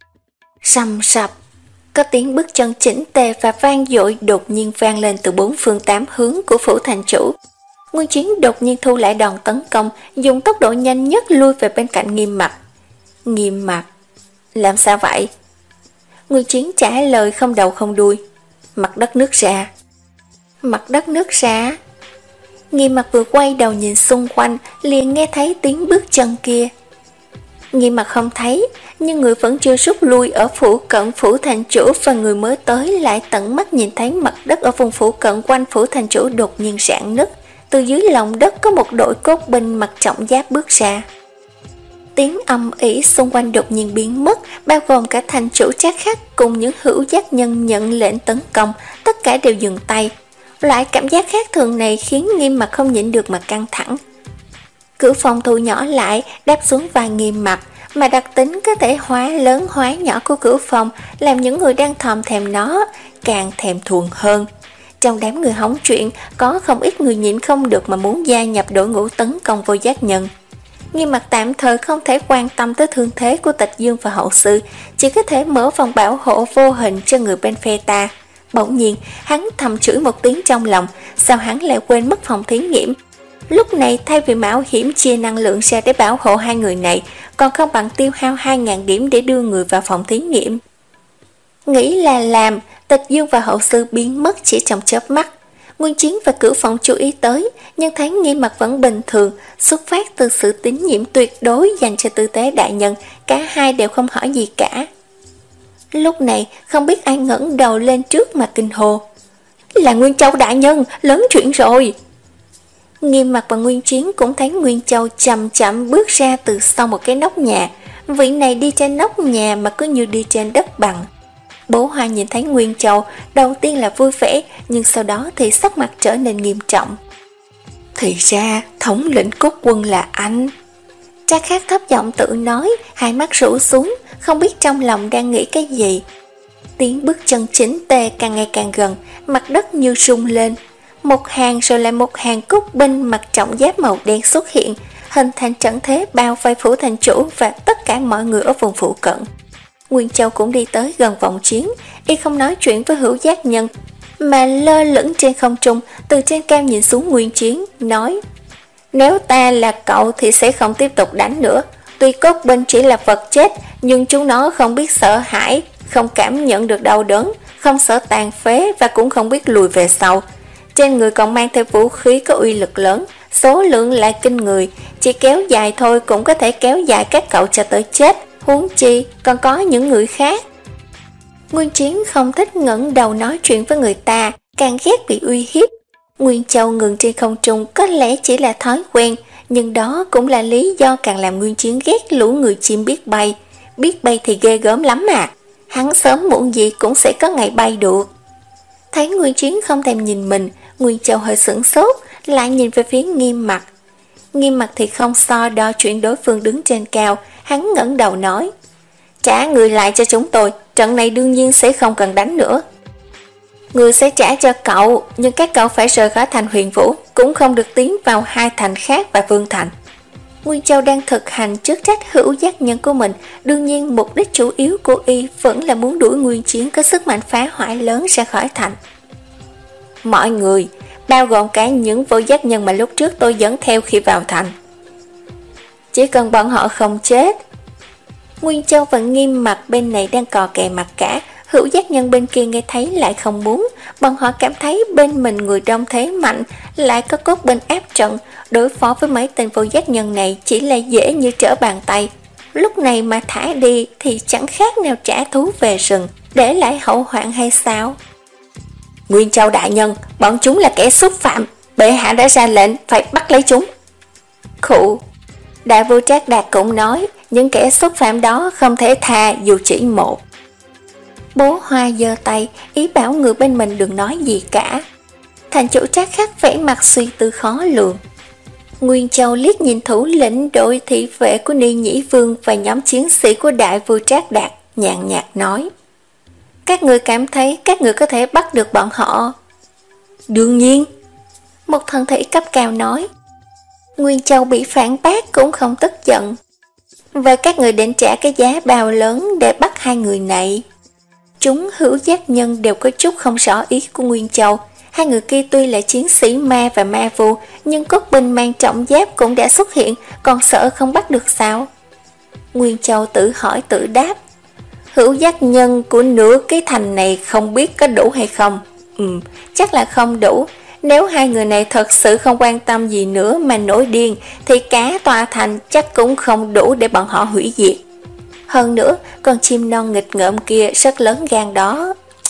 Rầm rập, có tiếng bước chân chỉnh tề và vang dội đột nhiên vang lên từ bốn phương tám hướng của phủ thành chủ. Nguyên Chiến đột nhiên thu lại đòn tấn công, dùng tốc độ nhanh nhất lui về bên cạnh Nghiêm Mặc. Nghiêm Mặc, làm sao vậy? Nguyên Chiến trả lời không đầu không đuôi. Mặt đất nứt ra. Mặt đất nứt ra. Nghiêm Mặc vừa quay đầu nhìn xung quanh, liền nghe thấy tiếng bước chân kia. Nghiêm Mặc không thấy, nhưng người vẫn chưa rút lui ở phủ cận phủ thành chủ, và người mới tới lại tận mắt nhìn thấy mặt đất ở vùng phủ cận quanh phủ thành chủ đột nhiên rạn nứt. Từ dưới lòng đất có một đội cốt binh mặc trọng giáp bước ra. Tiếng ầm ĩ xung quanh đột nhiên biến mất, bao gồm cả thành chủ Trác Khắc cùng những Hữu Giác nhân nhận lệnh tấn công, tất cả đều dừng tay. Loại cảm giác khác thường này khiến Nghiêm Mặc không nhịn được mà căng thẳng. Cửu Phong thu nhỏ lại, đáp xuống vai Nghiêm Mặc, mà đặc tính có thể hóa lớn hóa nhỏ của Cửu Phong làm những người đang thòm thèm nó càng thèm thuồng hơn. Trong đám người hóng chuyện, có không ít người nhịn không được mà muốn gia nhập đội ngũ tấn công vô giác nhân. Nghiêm Mặc tạm thời không thể quan tâm tới thương thế của Tịch Dương và hậu sư, chỉ có thể mở vòng bảo hộ vô hình cho người bên phe ta. Bỗng nhiên, hắn thầm chửi một tiếng trong lòng, sao hắn lại quên mất phòng thí nghiệm. Lúc này thay vì mạo hiểm chia năng lượng ra để bảo hộ hai người này, còn không bằng tiêu hao hai nghìn điểm để đưa người vào phòng thí nghiệm. Nghĩ là làm, Tịch Dương và hậu sư biến mất chỉ trong chớp mắt. Nguyên Chiến và Cửu Phong chú ý tới, nhưng thấy Nghiêm Mặc vẫn bình thường, xuất phát từ sự tín nhiệm tuyệt đối dành cho Tư Tế đại nhân, cả hai đều không hỏi gì cả. Lúc này, không biết ai ngẩng đầu lên trước mà kinh hô. Là Nguyên Châu đại nhân, lớn chuyện rồi. Nghiêm Mặc và Nguyên Chiến cũng thấy Nguyên Châu chậm chậm bước ra từ sau một cái nóc nhà. Vị này đi trên nóc nhà mà cứ như đi trên đất bằng. Bố Hoa nhìn thấy Nguyên Châu, đầu tiên là vui vẻ, nhưng sau đó thì sắc mặt trở nên nghiêm trọng. Thì ra, thống lĩnh cốt quân là anh. Trác Khắc thấp giọng tự nói, hai mắt rũ xuống, không biết trong lòng đang nghĩ cái gì. Tiếng bước chân chỉnh tề càng ngày càng gần, mặt đất như rung lên. Một hàng rồi lại một hàng cốt binh mặc trọng giáp màu đen xuất hiện, hình thành trận thế bao vây phủ thành chủ và tất cả mọi người ở vùng phụ cận. Nguyên Châu cũng đi tới gần vòng chiến, y không nói chuyện với Hữu Giác Nhân, mà lơ lửng trên không trung, từ trên cao nhìn xuống Nguyên Chiến, nói: Nếu ta là cậu thì sẽ không tiếp tục đánh nữa. Tuy cốt binh chỉ là vật chết, nhưng chúng nó không biết sợ hãi, không cảm nhận được đau đớn, không sợ tàn phế và cũng không biết lùi về sau. Trên người còn mang theo vũ khí có uy lực lớn, số lượng lại kinh người, chỉ kéo dài thôi cũng có thể kéo dài các cậu cho tới chết, huống chi còn có những người khác. Nguyên Chiến không thích ngẩng đầu nói chuyện với người ta, càng ghét bị uy hiếp. Nguyên Châu ngừng trên không trung có lẽ chỉ là thói quen, nhưng đó cũng là lý do càng làm Nguyên Chiến ghét lũ người chim biết bay. Biết bay thì ghê gớm lắm mà, hắn sớm muộn gì cũng sẽ có ngày bay được. Thấy Nguyên Chiến không thèm nhìn mình, Nguyên Châu hơi sửng sốt, lại nhìn về phía Nghiêm Mặc. Nghiêm Mặc thì không so đo chuyện đối phương đứng trên cao, hắn ngẩng đầu nói: Trả người lại cho chúng tôi, trận này đương nhiên sẽ không cần đánh nữa. Người sẽ trả cho cậu, nhưng các cậu phải rời khỏi thành Huyền Vũ, cũng không được tiến vào hai thành khác và Vương Thành. Nguyên Châu đang thực hành chức trách Hữu Giác Nhân của mình, đương nhiên mục đích chủ yếu của y vẫn là muốn đuổi Nguyên Chiến có sức mạnh phá hoại lớn ra khỏi thành. Mọi người, bao gồm cả những vô giác nhân mà lúc trước tôi dẫn theo khi vào thành, chỉ cần bọn họ không chết. Nguyên Châu và Nghiêm Mặc bên này đang cò kè mặt cả, Hữu Giác Nhân bên kia nghe thấy lại không muốn. Bọn họ cảm thấy bên mình người đông thế mạnh, lại có cốt binh áp trận, đối phó với mấy tên vô giác nhân này chỉ là dễ như trở bàn tay. Lúc này mà thả đi thì chẳng khác nào trả thú về rừng, để lại hậu hoạn hay sao? Nguyên Châu đại nhân, bọn chúng là kẻ xúc phạm, bệ hạ đã ra lệnh phải bắt lấy chúng. Khụ. Đại vua Trác Đạt cũng nói, những kẻ xúc phạm đó không thể tha dù chỉ một. Bố Hoa giơ tay, ý bảo người bên mình đừng nói gì cả. Thành chủ Trác Khắc vẻ mặt suy tư khó lường. Nguyên Châu liếc nhìn thủ lĩnh đội thị vệ của Ni Nhĩ Vương và nhóm chiến sĩ của đại vua Trác Đạt, nhàn nhạt nói: Các người cảm thấy các người có thể bắt được bọn họ? Đương nhiên. Một thần thị cấp cao nói. Nguyên Châu bị phản bác cũng không tức giận. Và các người định trả cái giá bao lớn để bắt hai người này? Chúng Hữu Giác Nhân đều có chút không rõ ý của Nguyên Châu. Hai người kia tuy là chiến sĩ ma và ma vu, nhưng cốt binh mang trọng giáp cũng đã xuất hiện, còn sợ không bắt được sao? Nguyên Châu tự hỏi tự đáp. Hữu Giác Nhân của nửa cái thành này không biết có đủ hay không? Ừ, chắc là không đủ. Nếu hai người này thật sự không quan tâm gì nữa mà nổi điên, thì cả tòa thành chắc cũng không đủ để bọn họ hủy diệt. Hơn nữa, con chim non nghịch ngợm kia rất lớn gan đó.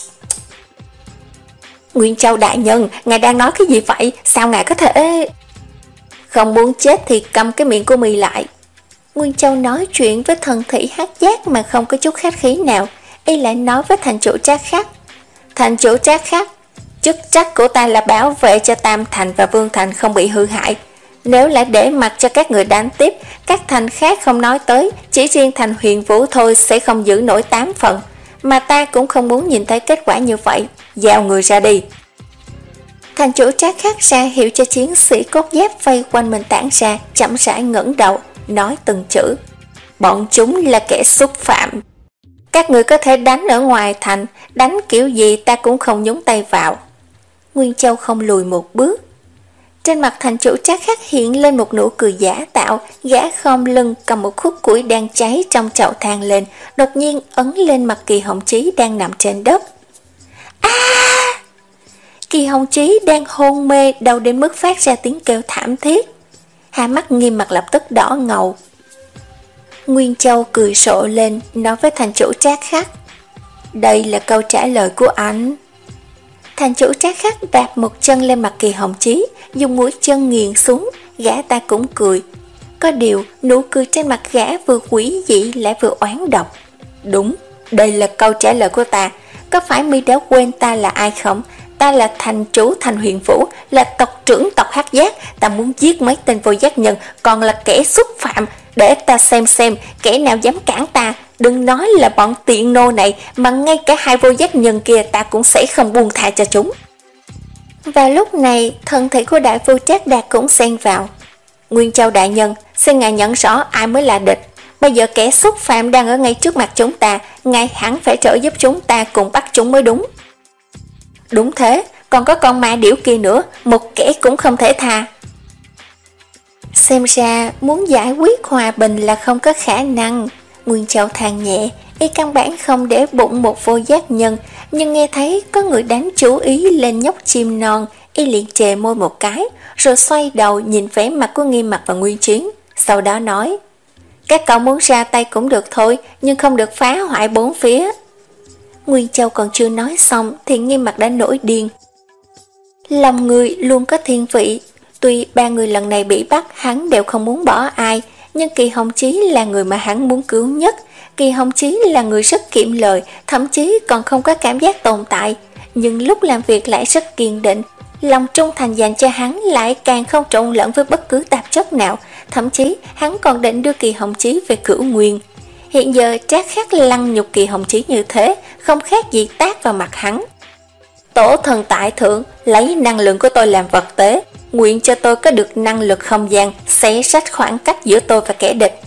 Nguyên Châu đại nhân, ngài đang nói cái gì vậy? Sao ngài có thể... Không muốn chết thì cầm cái miệng của mì lại. Nguyên Châu nói chuyện với thần thị Hát Giác mà không có chút khách khí nào. Y lại nói với thành chủ Trác Khắc: Thành chủ Trác Khắc, chức trách của ta là bảo vệ cho Tam Thành và Vương Thành không bị hư hại. Nếu lại để mặc cho các người đánh tiếp, các thành khác không nói tới, chỉ riêng thành Huyền Vũ thôi sẽ không giữ nổi tám phần. Mà ta cũng không muốn nhìn thấy kết quả như vậy. Giao người ra đi. Thành chủ Trác Khắc ra hiệu cho chiến sĩ cốt giáp vây quanh mình tản ra, chậm rãi ngẩng đầu. nói từng chữ. Bọn chúng là kẻ xúc phạm. Các người có thể đánh ở ngoài thành, đánh kiểu gì ta cũng không nhúng tay vào. Nguyên Châu không lùi một bước. Trên mặt thành chủ Trác Khắc hiện lên một nụ cười giả tạo, gã khom lưng cầm một khúc củi đang cháy trong chậu than lên, đột nhiên ấn lên mặt Kỳ Hồng Chí đang nằm trên đất. A! À! Kỳ Hồng Chí đang hôn mê, đau đến mức phát ra tiếng kêu thảm thiết. Hai mắt Nghiêm Mặc lập tức đỏ ngầu. Nguyên Châu cười rộ lên, nói với thành chủ Trác Khắc: đây là câu trả lời của anh. Thành chủ Trác Khắc đạp một chân lên mặt Kỳ Hồng Chí, dùng mũi chân nghiền xuống, gã ta cũng cười. Có điều, nụ cười trên mặt gã vừa quỷ dị lại vừa oán độc. Đúng, đây là câu trả lời của ta. Có phải mi đã quên ta là ai không? Ta là thành chủ thành Huyền Vũ, là tộc trưởng tộc Hắc Giác. Ta muốn giết mấy tên vô giác nhân, còn là kẻ xúc phạm. Để ta xem xem kẻ nào dám cản ta. Đừng nói là bọn tiện nô này, mà ngay cả hai vô giác nhân kia ta cũng sẽ không buông tha cho chúng. Và lúc này, thân thể của đại phu Trác Đạt cũng xen vào. Nguyên Châu đại nhân, xin ngài nhận rõ ai mới là địch. Bây giờ kẻ xúc phạm đang ở ngay trước mặt chúng ta, ngài hẳn phải trợ giúp chúng ta cùng bắt chúng mới đúng. Đúng thế, còn có con ma điểu kia nữa, một kẻ cũng không thể tha. Xem ra muốn giải quyết hòa bình là không có khả năng. Nguyên Châu than nhẹ, y căn bản không để bụng một vô giác nhân, nhưng nghe thấy có người đánh chú ý lên nhóc chim non, y liền chề môi một cái, rồi xoay đầu nhìn vẻ mặt của Nghiêm Mặc và Nguyên Chiến, sau đó nói: các cậu muốn ra tay cũng được thôi, nhưng không được phá hoại bốn phía. Nguyên Châu còn chưa nói xong thì Nghiêm Mặc đã nổi điên. Lòng người luôn có thiên vị, tuy ba người lần này bị bắt hắn đều không muốn bỏ ai, nhưng Kỳ Hồng Chí là người mà hắn muốn cứu nhất. Kỳ Hồng Chí là người rất kiệm lời, thậm chí còn không có cảm giác tồn tại, nhưng lúc làm việc lại rất kiên định. Lòng trung thành dành cho hắn lại càng không trộn lẫn với bất cứ tạp chất nào, thậm chí hắn còn định đưa Kỳ Hồng Chí về Cửu Nguyên. Hiện giờ Trác Khắc lăng nhục Kỳ Hồng Chí như thế, không khác gì tát vào mặt hắn. Tổ thần tại thượng, lấy năng lượng của tôi làm vật tế, nguyện cho tôi có được năng lực không gian, xé rách khoảng cách giữa tôi và kẻ địch.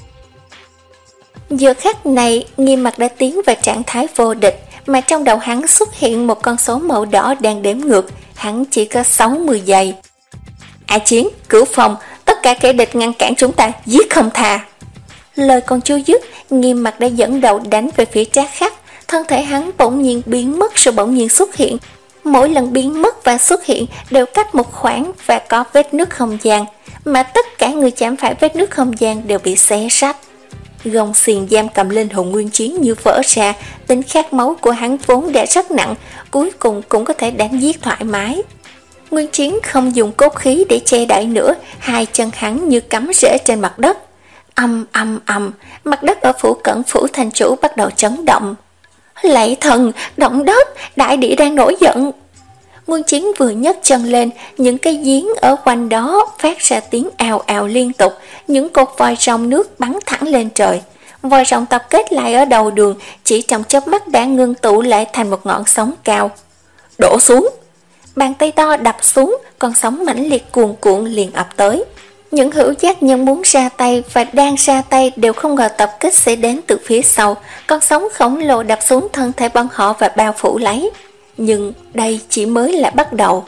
Giờ khắc này, Nghiêm Mặc đã tiến vào trạng thái vô địch, mà trong đầu hắn xuất hiện một con số màu đỏ đang đếm ngược, hắn chỉ có sáu mươi giây. A Chiến, Cửu Phong, tất cả kẻ địch ngăn cản chúng ta, giết không tha. Lời còn chưa dứt, Nghiêm Mặc đã dẫn đầu đánh về phía Trác Khắc, thân thể hắn bỗng nhiên biến mất rồi bỗng nhiên xuất hiện. Mỗi lần biến mất và xuất hiện đều cách một khoảng và có vết nứt không gian, mà tất cả người chạm phải vết nứt không gian đều bị xé rách. Gông xiềng giam cầm linh hồn Nguyên Chiến như vỡ ra, tính khát máu của hắn vốn đã rất nặng, cuối cùng cũng có thể đánh giết thoải mái. Nguyên Chiến không dùng cốt khí để che đậy nữa, hai chân hắn như cắm rễ trên mặt đất. Âm âm âm, mặt đất ở phủ cận phủ thành chủ bắt đầu chấn động. Lạy thần, động đất, đại địa đang nổi giận. Nguyên Chiến vừa nhấc chân lên, những cây giếng ở quanh đó phát ra tiếng ào ào liên tục, những cột vòi rồng nước bắn thẳng lên trời. Vòi rồng tập kết lại ở đầu đường, chỉ trong chớp mắt đã ngưng tụ lại thành một ngọn sóng cao. Đổ xuống. Bàn tay to đập xuống, con sóng mãnh liệt cuồn cuộn liền ập tới. Những hữu giác nhân muốn ra tay và đang ra tay đều không ngờ tập kích sẽ đến từ phía sau. Con sóng khổng lồ đập xuống thân thể bọn họ và bao phủ lấy. Nhưng đây chỉ mới là bắt đầu.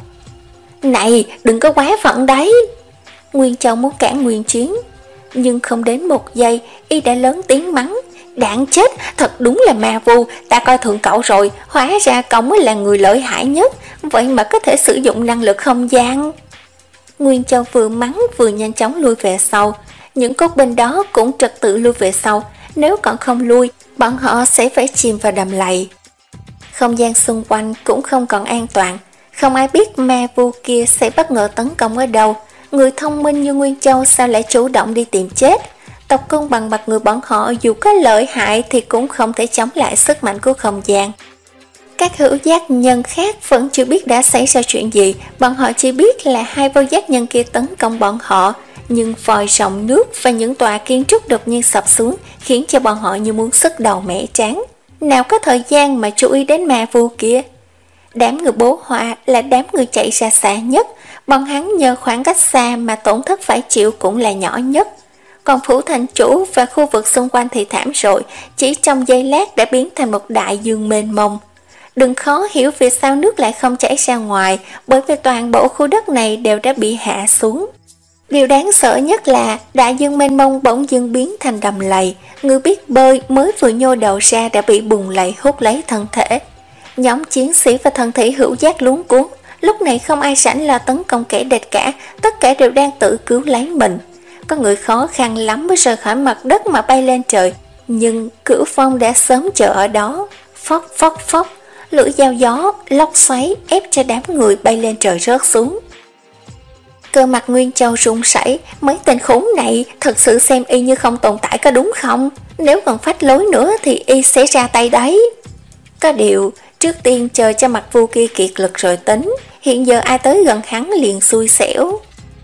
Này, đừng có quá phận đấy. Nguyên Châu muốn cản Nguyên Chiến, nhưng không đến một giây y đã lớn tiếng mắng: Đạn chết, thật đúng là ma vu, ta coi thường cậu rồi, hóa ra cậu mới là người lợi hại nhất, vậy mà có thể sử dụng năng lực không gian. Nguyên Châu vừa mắng vừa nhanh chóng lui về sau, những cốt binh đó cũng trật tự lui về sau, nếu còn không lui, bọn họ sẽ phải chìm vào đầm lầy. Không gian xung quanh cũng không còn an toàn, không ai biết ma vu kia sẽ bất ngờ tấn công ở đâu, người thông minh như Nguyên Châu sao lại chủ động đi tìm chết. Tộc côn bằng mặt người bọn họ dù có lợi hại thì cũng không thể chống lại sức mạnh của không gian. Các hữu giác nhân khác vẫn chưa biết đã xảy ra chuyện gì, bọn họ chỉ biết là hai vô giác nhân kia tấn công bọn họ, nhưng vòi rồng nước và những tòa kiến trúc đột nhiên sập xuống khiến cho bọn họ như muốn sức đầu mẻ trán. Nào có thời gian mà chú ý đến ma vu kia. Đám người bố họa là đám người chạy ra xa nhất, bọn hắn nhờ khoảng cách xa mà tổn thất phải chịu cũng là nhỏ nhất. còn phủ thành chủ và khu vực xung quanh thì thảm rồi, chỉ trong giây lát đã biến thành một đại dương mênh mông. Đừng khó hiểu vì sao nước lại không chảy ra ngoài, bởi vì toàn bộ khu đất này đều đã bị hạ xuống. Điều đáng sợ nhất là đại dương mênh mông bỗng dưng biến thành đầm lầy, người biết bơi mới vừa nhô đầu ra đã bị bùn lầy hút lấy thân thể. Nhóm chiến sĩ và thần thị hữu giác luống cuống, lúc này không ai rảnh lo tấn công kẻ địch cả, tất cả đều đang tự cứu lấy mình. Có người khó khăn lắm mới rời khỏi mặt đất mà bay lên trời, nhưng Cửu Phong đã sớm chờ ở đó. Phốc phốc phốc, lưỡi dao gió, lốc xoáy ép cho đám người bay lên trời rớt xuống. Cơ mặt Nguyên Châu run rẩy, mấy tên khốn này thật sự xem y như không tồn tại có đúng không? Nếu còn phách lối nữa thì y sẽ ra tay đấy. Có điều, trước tiên chờ cho mặt Vu kia kiệt lực rồi tính, hiện giờ ai tới gần hắn liền xui xẻo.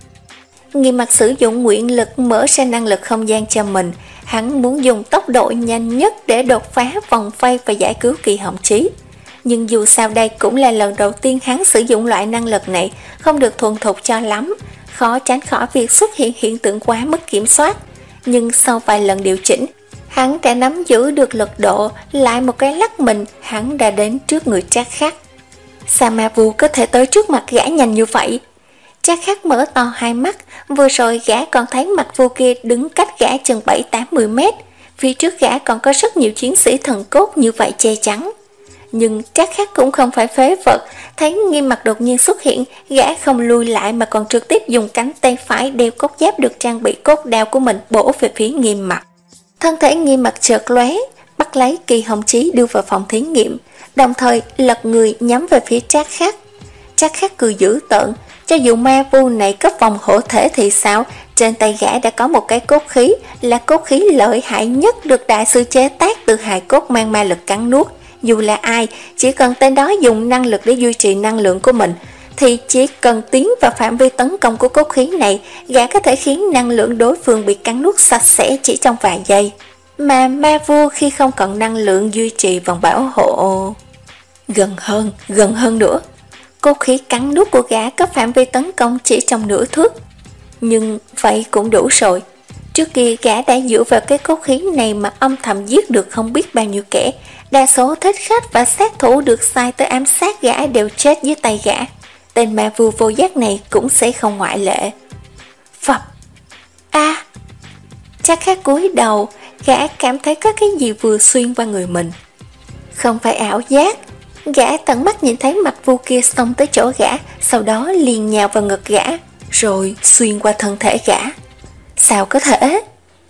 Nghiêm Mặc sử dụng nguyện lực mở ra năng lực không gian cho mình, hắn muốn dùng tốc độ nhanh nhất để đột phá vòng vây và giải cứu Kỳ Hồng Chí. Nhưng dù sao đây cũng là lần đầu tiên hắn sử dụng loại năng lực này, không được thuần thục cho lắm, khó tránh khỏi việc xuất hiện hiện tượng quá mất kiểm soát. Nhưng sau vài lần điều chỉnh, hắn đã nắm giữ được lực độ, lại một cái lắc mình, hắn đã đến trước người Trác Khắc. Sao ma Vu có thể tới trước mặt gã nhanh như vậy? Trác Khắc mở to hai mắt, vừa rồi gã còn thấy mặt Vu kia đứng cách gã chừng bảy tám mươi mét, phía trước gã còn có rất nhiều chiến sĩ thần cốt như vậy che chắn. Nhưng Trác Khắc cũng không phải phế vật, thấy Nghiêm Mặc đột nhiên xuất hiện, gã không lui lại mà còn trực tiếp dùng cánh tay phải đeo cốt giáp được trang bị cốt đao của mình bổ về phía Nghiêm Mặc. Thân thể Nghiêm Mặc chợt lóe, bắt lấy Kỳ Hồng Chí đưa vào phòng thí nghiệm, đồng thời lật người nhắm về phía Trác Khắc. Trác Khắc cười dữ tợn, cho dù ma Vu này cấp vòng hộ thể thì sao, trên tay gã đã có một cái cốt khí, là cốt khí lợi hại nhất được đại sư chế tác từ hài cốt mang ma lực cắn nuốt. Dù là ai, chỉ cần tên đó dùng năng lực để duy trì năng lượng của mình, thì chỉ cần tiến vào phạm vi tấn công của cốt khí này, gã có thể khiến năng lượng đối phương bị cắn nuốt sạch sẽ chỉ trong vài giây. Mà ma Vu khi không còn năng lượng duy trì vòng bảo hộ... Gần hơn, gần hơn nữa. Cốt khí cắn nuốt của gã có phạm vi tấn công chỉ trong nửa thước. Nhưng vậy cũng đủ rồi. Trước kia gã đã dựa vào cái cốt khí này mà âm thầm giết được không biết bao nhiêu kẻ. Đa số thích khách và sát thủ được sai tới ám sát gã đều chết dưới tay gã. Tên ma Vu vô giác này cũng sẽ không ngoại lệ. Phập! A! À, Trác Khắc cúi đầu, gã cảm thấy có cái gì vừa xuyên qua người mình. Không phải ảo giác. Gã tận mắt nhìn thấy mặt Vu kia xông tới chỗ gã, sau đó liền nhào vào ngực gã, rồi xuyên qua thân thể gã. Sao có thể?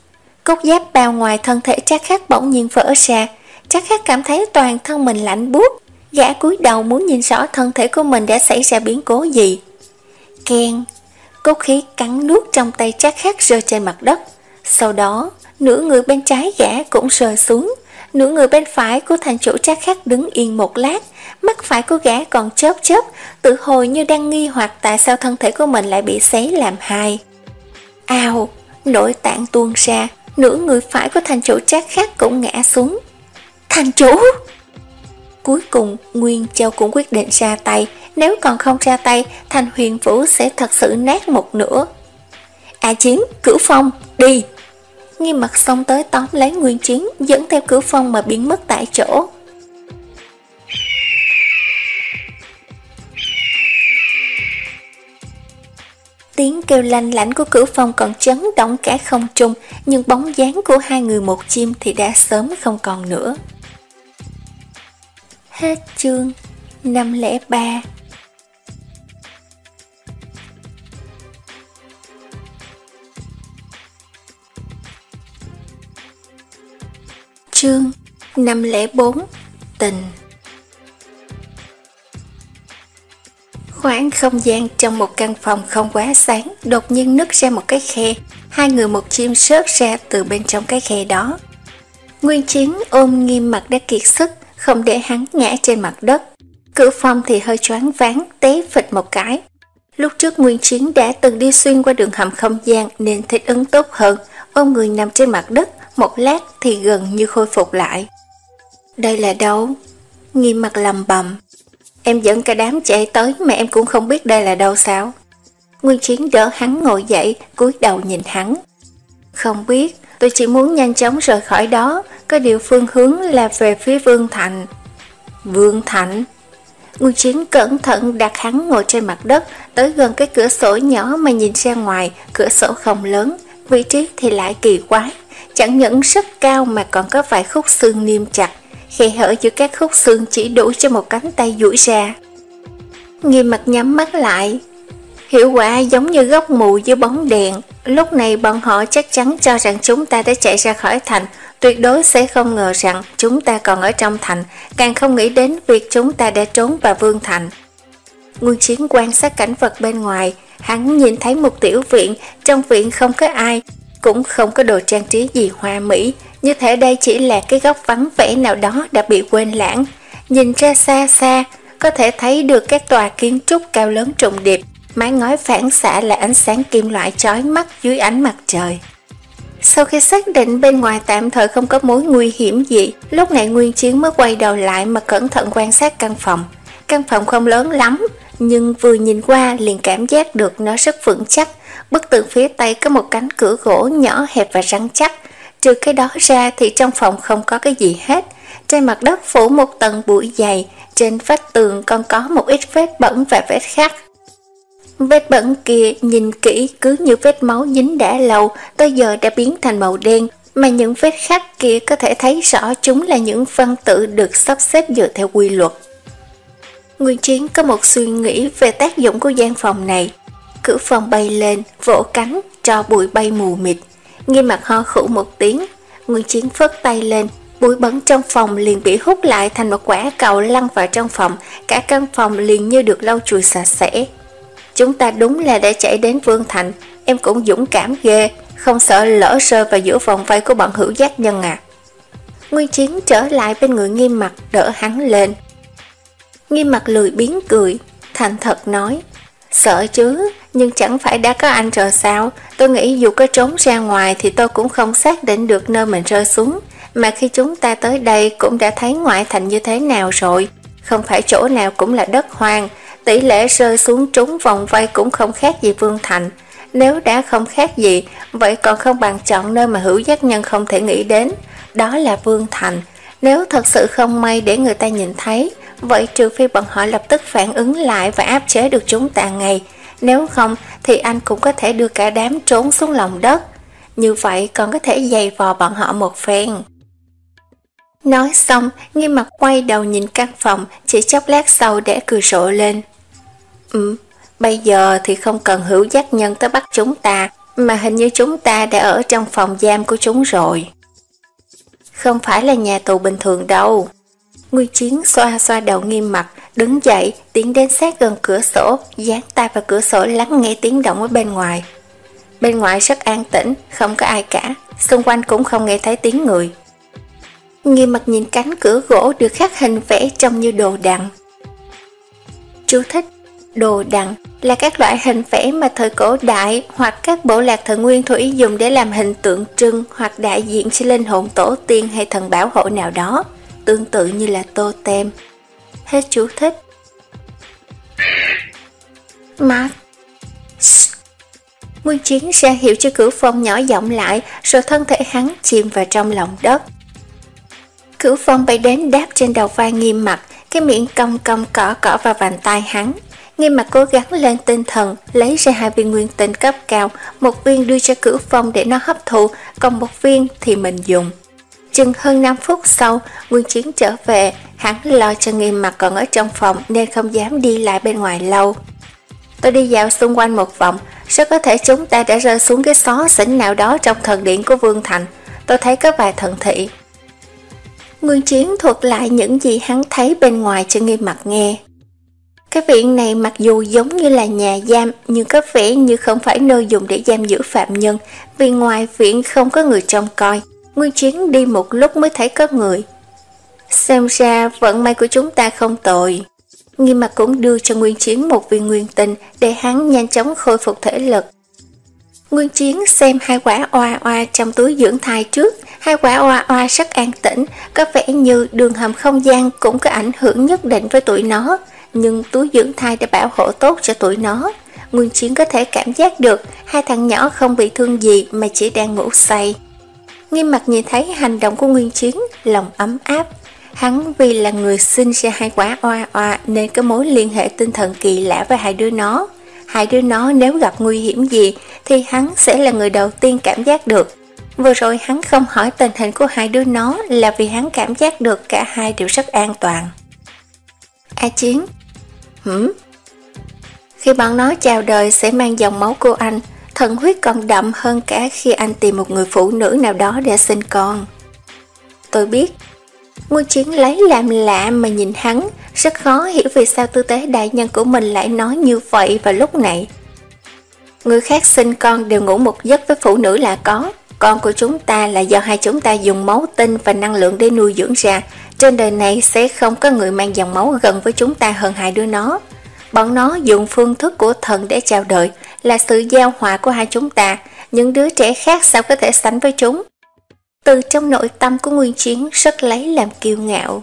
Cốt giáp bao ngoài thân thể Trác Khắc bỗng nhiên vỡ ra. Trác Khắc cảm thấy toàn thân mình lạnh buốt. Gã cúi đầu muốn nhìn rõ thân thể của mình đã xảy ra biến cố gì. Keng! Cốt khí cắn nuốt trong tay Trác Khắc rơi trên mặt đất. Sau đó, nửa người bên trái gã cũng rơi xuống. Nửa người bên phải của thành chủ Trác Khắc đứng yên một lát, mắt phải của gã còn chớp chớp, tự hồi như đang nghi hoặc tại sao thân thể của mình lại bị xé làm hai. Ao! Nội tạng tuôn ra, nửa người phải của thành chủ Trác Khắc cũng ngã xuống. Thành chủ! Cuối cùng, Nguyên Châu cũng quyết định ra tay, nếu còn không ra tay, Thành Huyền Vũ sẽ thật sự nát một nửa. A Chiến, Cửu Phong, đi! Nghiêm Mặc xông tới tóm lấy Nguyên Chiến, dẫn theo Cửu Phong mà biến mất tại chỗ. Tiếng kêu lanh lảnh của Cửu Phong còn chấn động cả không trung, nhưng bóng dáng của hai người một chim thì đã sớm không còn nữa. Hết chương năm không ba. Chương năm không bốn. Tình. Khoảng không gian trong một căn phòng không quá sáng đột nhiên nứt ra một cái khe. Hai người một chim rớt ra từ bên trong cái khe đó. Nguyên Chiến ôm Nghiêm Mặc đã kiệt sức, không để hắn ngã trên mặt đất. Cửu Phong thì hơi choáng váng, té phịch một cái. Lúc trước Nguyên Chiến đã từng đi xuyên qua đường hầm không gian nên thích ứng tốt hơn, ôm người nằm trên mặt đất, một lát thì gần như khôi phục lại. Đây là đâu? Nghiêm Mặc lầm bầm. Em dẫn cả đám chạy tới mà em cũng không biết đây là đâu sao? Nguyên Chiến đỡ hắn ngồi dậy, cúi đầu nhìn hắn. Không biết, tôi chỉ muốn nhanh chóng rời khỏi đó, có điều phương hướng là về phía Vương Thành. Vương Thành? Nguyên Chiến cẩn thận đặt hắn ngồi trên mặt đất, tới gần cái cửa sổ nhỏ mà nhìn ra ngoài. Cửa sổ không lớn, vị trí thì lại kỳ quái, chẳng những rất cao mà còn có vài khúc xương niêm chặt, khe hở giữa các khúc xương chỉ đủ cho một cánh tay duỗi ra. Nghiêm Mặt nhắm mắt lại. Hiệu quả giống như góc mù dưới bóng đèn. Lúc này bọn họ chắc chắn cho rằng chúng ta đã chạy ra khỏi thành, tuyệt đối sẽ không ngờ rằng chúng ta còn ở trong thành, càng không nghĩ đến việc chúng ta đã trốn vào Vương Thành. Nguyên Chiến quan sát cảnh vật bên ngoài, hắn nhìn thấy một tiểu viện, trong viện không có ai, cũng không có đồ trang trí gì hoa mỹ, như thể đây chỉ là cái góc vắng vẻ nào đó đã bị quên lãng. Nhìn ra xa xa, có thể thấy được các tòa kiến trúc cao lớn trùng điệp, mái ngói phản xạ là ánh sáng kim loại chói mắt dưới ánh mặt trời. Sau khi xác định bên ngoài tạm thời không có mối nguy hiểm gì, lúc này Nguyên Chiến mới quay đầu lại mà cẩn thận quan sát căn phòng. Căn phòng không lớn lắm, nhưng vừa nhìn qua liền cảm giác được nó rất vững chắc. Bức tường phía tây có một cánh cửa gỗ nhỏ hẹp và rắn chắc. Trừ cái đó ra thì trong phòng không có cái gì hết. Trên mặt đất phủ một tầng bụi dày, trên vách tường còn có một ít vết bẩn và vết khắc. Vết bẩn kia nhìn kỹ cứ như vết máu dính đã lâu, tới giờ đã biến thành màu đen, mà những vết khắc kia có thể thấy rõ chúng là những văn tự được sắp xếp dựa theo quy luật. Nguyên Chiến có một suy nghĩ về tác dụng của gian phòng này. Cửa phòng bay lên, vỗ cánh, cho bụi bay mù mịt. Nghiêm Mặt ho khủ một tiếng, Nguyên Chiến phất tay lên, bụi bẩn trong phòng liền bị hút lại thành một quả cầu lăn vào trong phòng, cả căn phòng liền như được lau chùi sạch sẽ. Chúng ta đúng là đã chạy đến Vương Thành, em cũng dũng cảm ghê, không sợ lỡ rơi vào giữa vòng vây của bọn hữu giác nhân à. Nguyên Chiến trở lại bên người Nghiêm Mặt đỡ hắn lên. Nghiêm Mặt lười biếng cười, thành thật nói, sợ chứ, nhưng chẳng phải đã có anh rồi sao, tôi nghĩ dù có trốn ra ngoài thì tôi cũng không xác định được nơi mình rơi xuống, mà khi chúng ta tới đây cũng đã thấy ngoại thành như thế nào rồi, không phải chỗ nào cũng là đất hoang, tỷ lệ rơi xuống trúng vòng vây cũng không khác gì Vương Thành. Nếu đã không khác gì, vậy còn không bằng chọn nơi mà hữu giác nhân không thể nghĩ đến, đó là Vương Thành. Nếu thật sự không may để người ta nhìn thấy, vậy trừ phi bọn họ lập tức phản ứng lại và áp chế được chúng ta ngay. Nếu không thì anh cũng có thể đưa cả đám trốn xuống lòng đất. Như vậy còn có thể giày vò bọn họ một phen. Nói xong, Nghiêm Mặt quay đầu nhìn căn phòng, chỉ chốc lát sau để cười rộ lên. Ừ, bây giờ thì không cần hữu giác nhân tới bắt chúng ta, mà hình như chúng ta đã ở trong phòng giam của chúng rồi. Không phải là nhà tù bình thường đâu. Nguyên Chiến xoa xoa đầu Nghiêm Mặt, đứng dậy, tiến đến sát gần cửa sổ, dán tay vào cửa sổ lắng nghe tiếng động ở bên ngoài. Bên ngoài rất an tĩnh, không có ai cả, xung quanh cũng không nghe thấy tiếng người. Nghiêm Mặt nhìn cánh cửa gỗ được khắc hình vẽ trông như đồ đằng. Chú thích: đồ đằng là các loại hình vẽ mà thời cổ đại hoặc các bộ lạc thời nguyên thủy dùng để làm hình tượng trưng hoặc đại diện cho linh hồn tổ tiên hay thần bảo hộ nào đó, tương tự như là totem. Hết chú thích. Mark. Nguyên Chiến ra hiệu cho cửa phòng nhỏ giọng lại, rồi thân thể hắn chìm vào trong lòng đất. Cửa phòng bay đến đáp trên đầu vai Nghiêm Mặt, cái miệng cong cong cỏ cỏ vào vành tai hắn. Nghiêm Mặt cố gắng lên tinh thần, lấy ra hai viên nguyên tinh cấp cao, một viên đưa cho cửa phòng để nó hấp thụ, còn một viên thì mình dùng. Chừng hơn năm phút sau, Nguyên Chiến trở về, hắn lo cho Nghiêm Mặt còn ở trong phòng nên không dám đi lại bên ngoài lâu. Tôi đi dạo xung quanh một vòng, rất có thể chúng ta đã rơi xuống cái xó xỉnh nào đó trong thần điện của Vương Thành. Tôi thấy có vài thần thị. Nguyên Chiến thuật lại những gì hắn thấy bên ngoài cho Nghiêm Mặt nghe. Cái viện này mặc dù giống như là nhà giam, nhưng có vẻ như không phải nơi dùng để giam giữ phạm nhân, vì ngoài viện không có người trông coi. Nguyên Chiến đi một lúc mới thấy có người. Xem ra vận may của chúng ta không tồi. Nghiêm Mặt cũng đưa cho Nguyên Chiến một viên nguyên tinh để hắn nhanh chóng khôi phục thể lực. Nguyên Chiến xem hai quả oa oa trong túi dưỡng thai trước. Hai quả oa oa rất an tĩnh, có vẻ như đường hầm không gian cũng có ảnh hưởng nhất định với tụi nó, nhưng túi dưỡng thai đã bảo hộ tốt cho tụi nó. Nguyên Chiến có thể cảm giác được hai thằng nhỏ không bị thương gì mà chỉ đang ngủ say. Nghiêm Mặc nhìn thấy hành động của Nguyên Chiến, lòng ấm áp. Hắn vì là người sinh ra hai quả oa oa nên có mối liên hệ tinh thần kỳ lạ với hai đứa nó. Hai đứa nó nếu gặp nguy hiểm gì thì hắn sẽ là người đầu tiên cảm giác được. Vừa rồi hắn không hỏi tình hình của hai đứa nó là vì hắn cảm giác được cả hai đều rất an toàn. A Chiến. Hửm? Khi bọn nó chào đời sẽ mang dòng máu của anh, thần huyết còn đậm hơn cả khi anh tìm một người phụ nữ nào đó để sinh con. Tôi biết. Nguyên Chiến lấy làm lạ mà nhìn hắn, rất khó hiểu vì sao tư tế đại nhân của mình lại nói như vậy vào lúc này. Người khác sinh con đều ngủ một giấc với phụ nữ là có. Con của chúng ta là do hai chúng ta dùng máu tinh và năng lượng để nuôi dưỡng ra. Trên đời này sẽ không có người mang dòng máu gần với chúng ta hơn hai đứa nó. Bọn nó dùng phương thức của thần để chào đời, là sự giao hòa của hai chúng ta. Những đứa trẻ khác sao có thể sánh với chúng? Từ trong nội tâm của Nguyên Chiến rất lấy làm kiêu ngạo.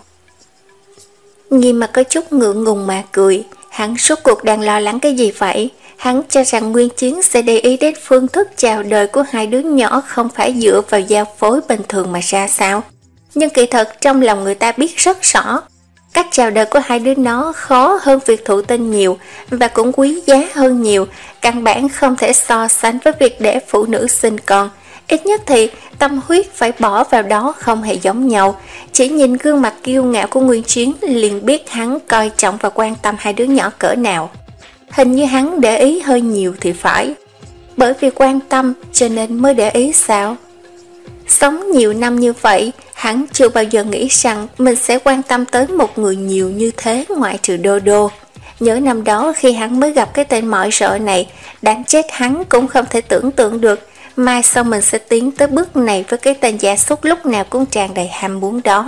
Nghiêm Mặc có chút ngượng ngùng mà cười. Hắn suốt cuộc đang lo lắng cái gì vậy? Hắn cho rằng Nguyên Chiến sẽ để ý đến phương thức chào đời của hai đứa nhỏ không phải dựa vào giao phối bình thường mà ra sao. Nhưng kỳ thật trong lòng người ta biết rất rõ, cách chào đời của hai đứa nó khó hơn việc thụ tinh nhiều và cũng quý giá hơn nhiều, căn bản không thể so sánh với việc để phụ nữ sinh con. Ít nhất thì tâm huyết phải bỏ vào đó không hề giống nhau. Chỉ nhìn gương mặt kiêu ngạo của Nguyên Chiến liền biết hắn coi trọng và quan tâm hai đứa nhỏ cỡ nào. Hình như hắn để ý hơi nhiều thì phải. Bởi vì quan tâm cho nên mới để ý sao? Sống nhiều năm như vậy, hắn chưa bao giờ nghĩ rằng mình sẽ quan tâm tới một người nhiều như thế ngoại trừ Đô Đô. Nhớ năm đó khi hắn mới gặp cái tên mọi sợ này, đáng chết hắn cũng không thể tưởng tượng được mai sau mình sẽ tiến tới bước này với cái tên gia súc lúc nào cũng tràn đầy ham muốn đó.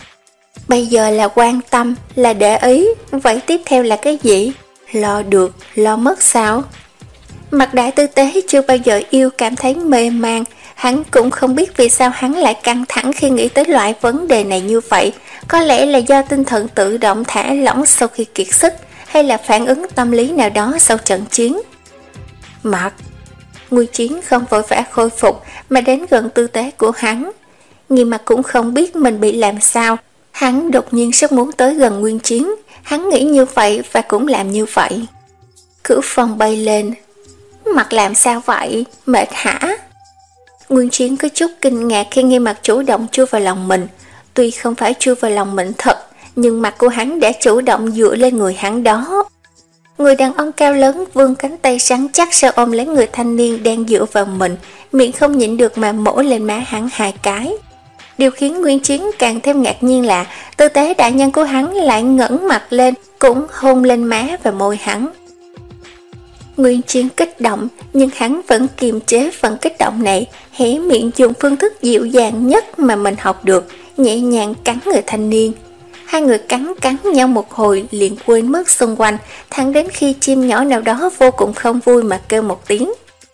Bây giờ là quan tâm, là để ý, vậy tiếp theo là cái gì? Lo được, lo mất sao? Mặt Đại tư tế chưa bao giờ yêu cảm thấy mê man, hắn cũng không biết vì sao hắn lại căng thẳng khi nghĩ tới loại vấn đề này như vậy. Có lẽ là do tinh thần tự động thả lỏng sau khi kiệt sức, hay là phản ứng tâm lý nào đó sau trận chiến. Mặt Nguyên Chiến không vội vã khôi phục mà đến gần tư tế của hắn. Nghiêm Mặc cũng không biết mình bị làm sao, hắn đột nhiên rất muốn tới gần Nguyên Chiến. Hắn nghĩ như vậy và cũng làm như vậy. Cửu Phong bay lên. Mặt làm sao vậy? Mệt hả? Nguyên Chiến có chút kinh ngạc khi Nghiêm Mặc chủ động chui vào lòng mình. Tuy không phải chui vào lòng mình thật, nhưng mặt của hắn đã chủ động dựa lên người hắn đó. Người đàn ông cao lớn vươn cánh tay rắn chắc sau ôm lấy người thanh niên đang dựa vào mình, miệng không nhịn được mà mổ lên má hắn hai cái. Điều khiến Nguyên Chiến càng thêm ngạc nhiên là tư tế đại nhân của hắn lại ngẩng mặt lên, cũng hôn lên má và môi hắn. Nguyên Chiến kích động, nhưng hắn vẫn kiềm chế phần kích động này, hé miệng dùng phương thức dịu dàng nhất mà mình học được, nhẹ nhàng cắn người thanh niên. Hai người cắn cắn nhau một hồi liền quên mất xung quanh, thẳng đến khi chim nhỏ nào đó vô cùng không vui mà kêu một tiếng.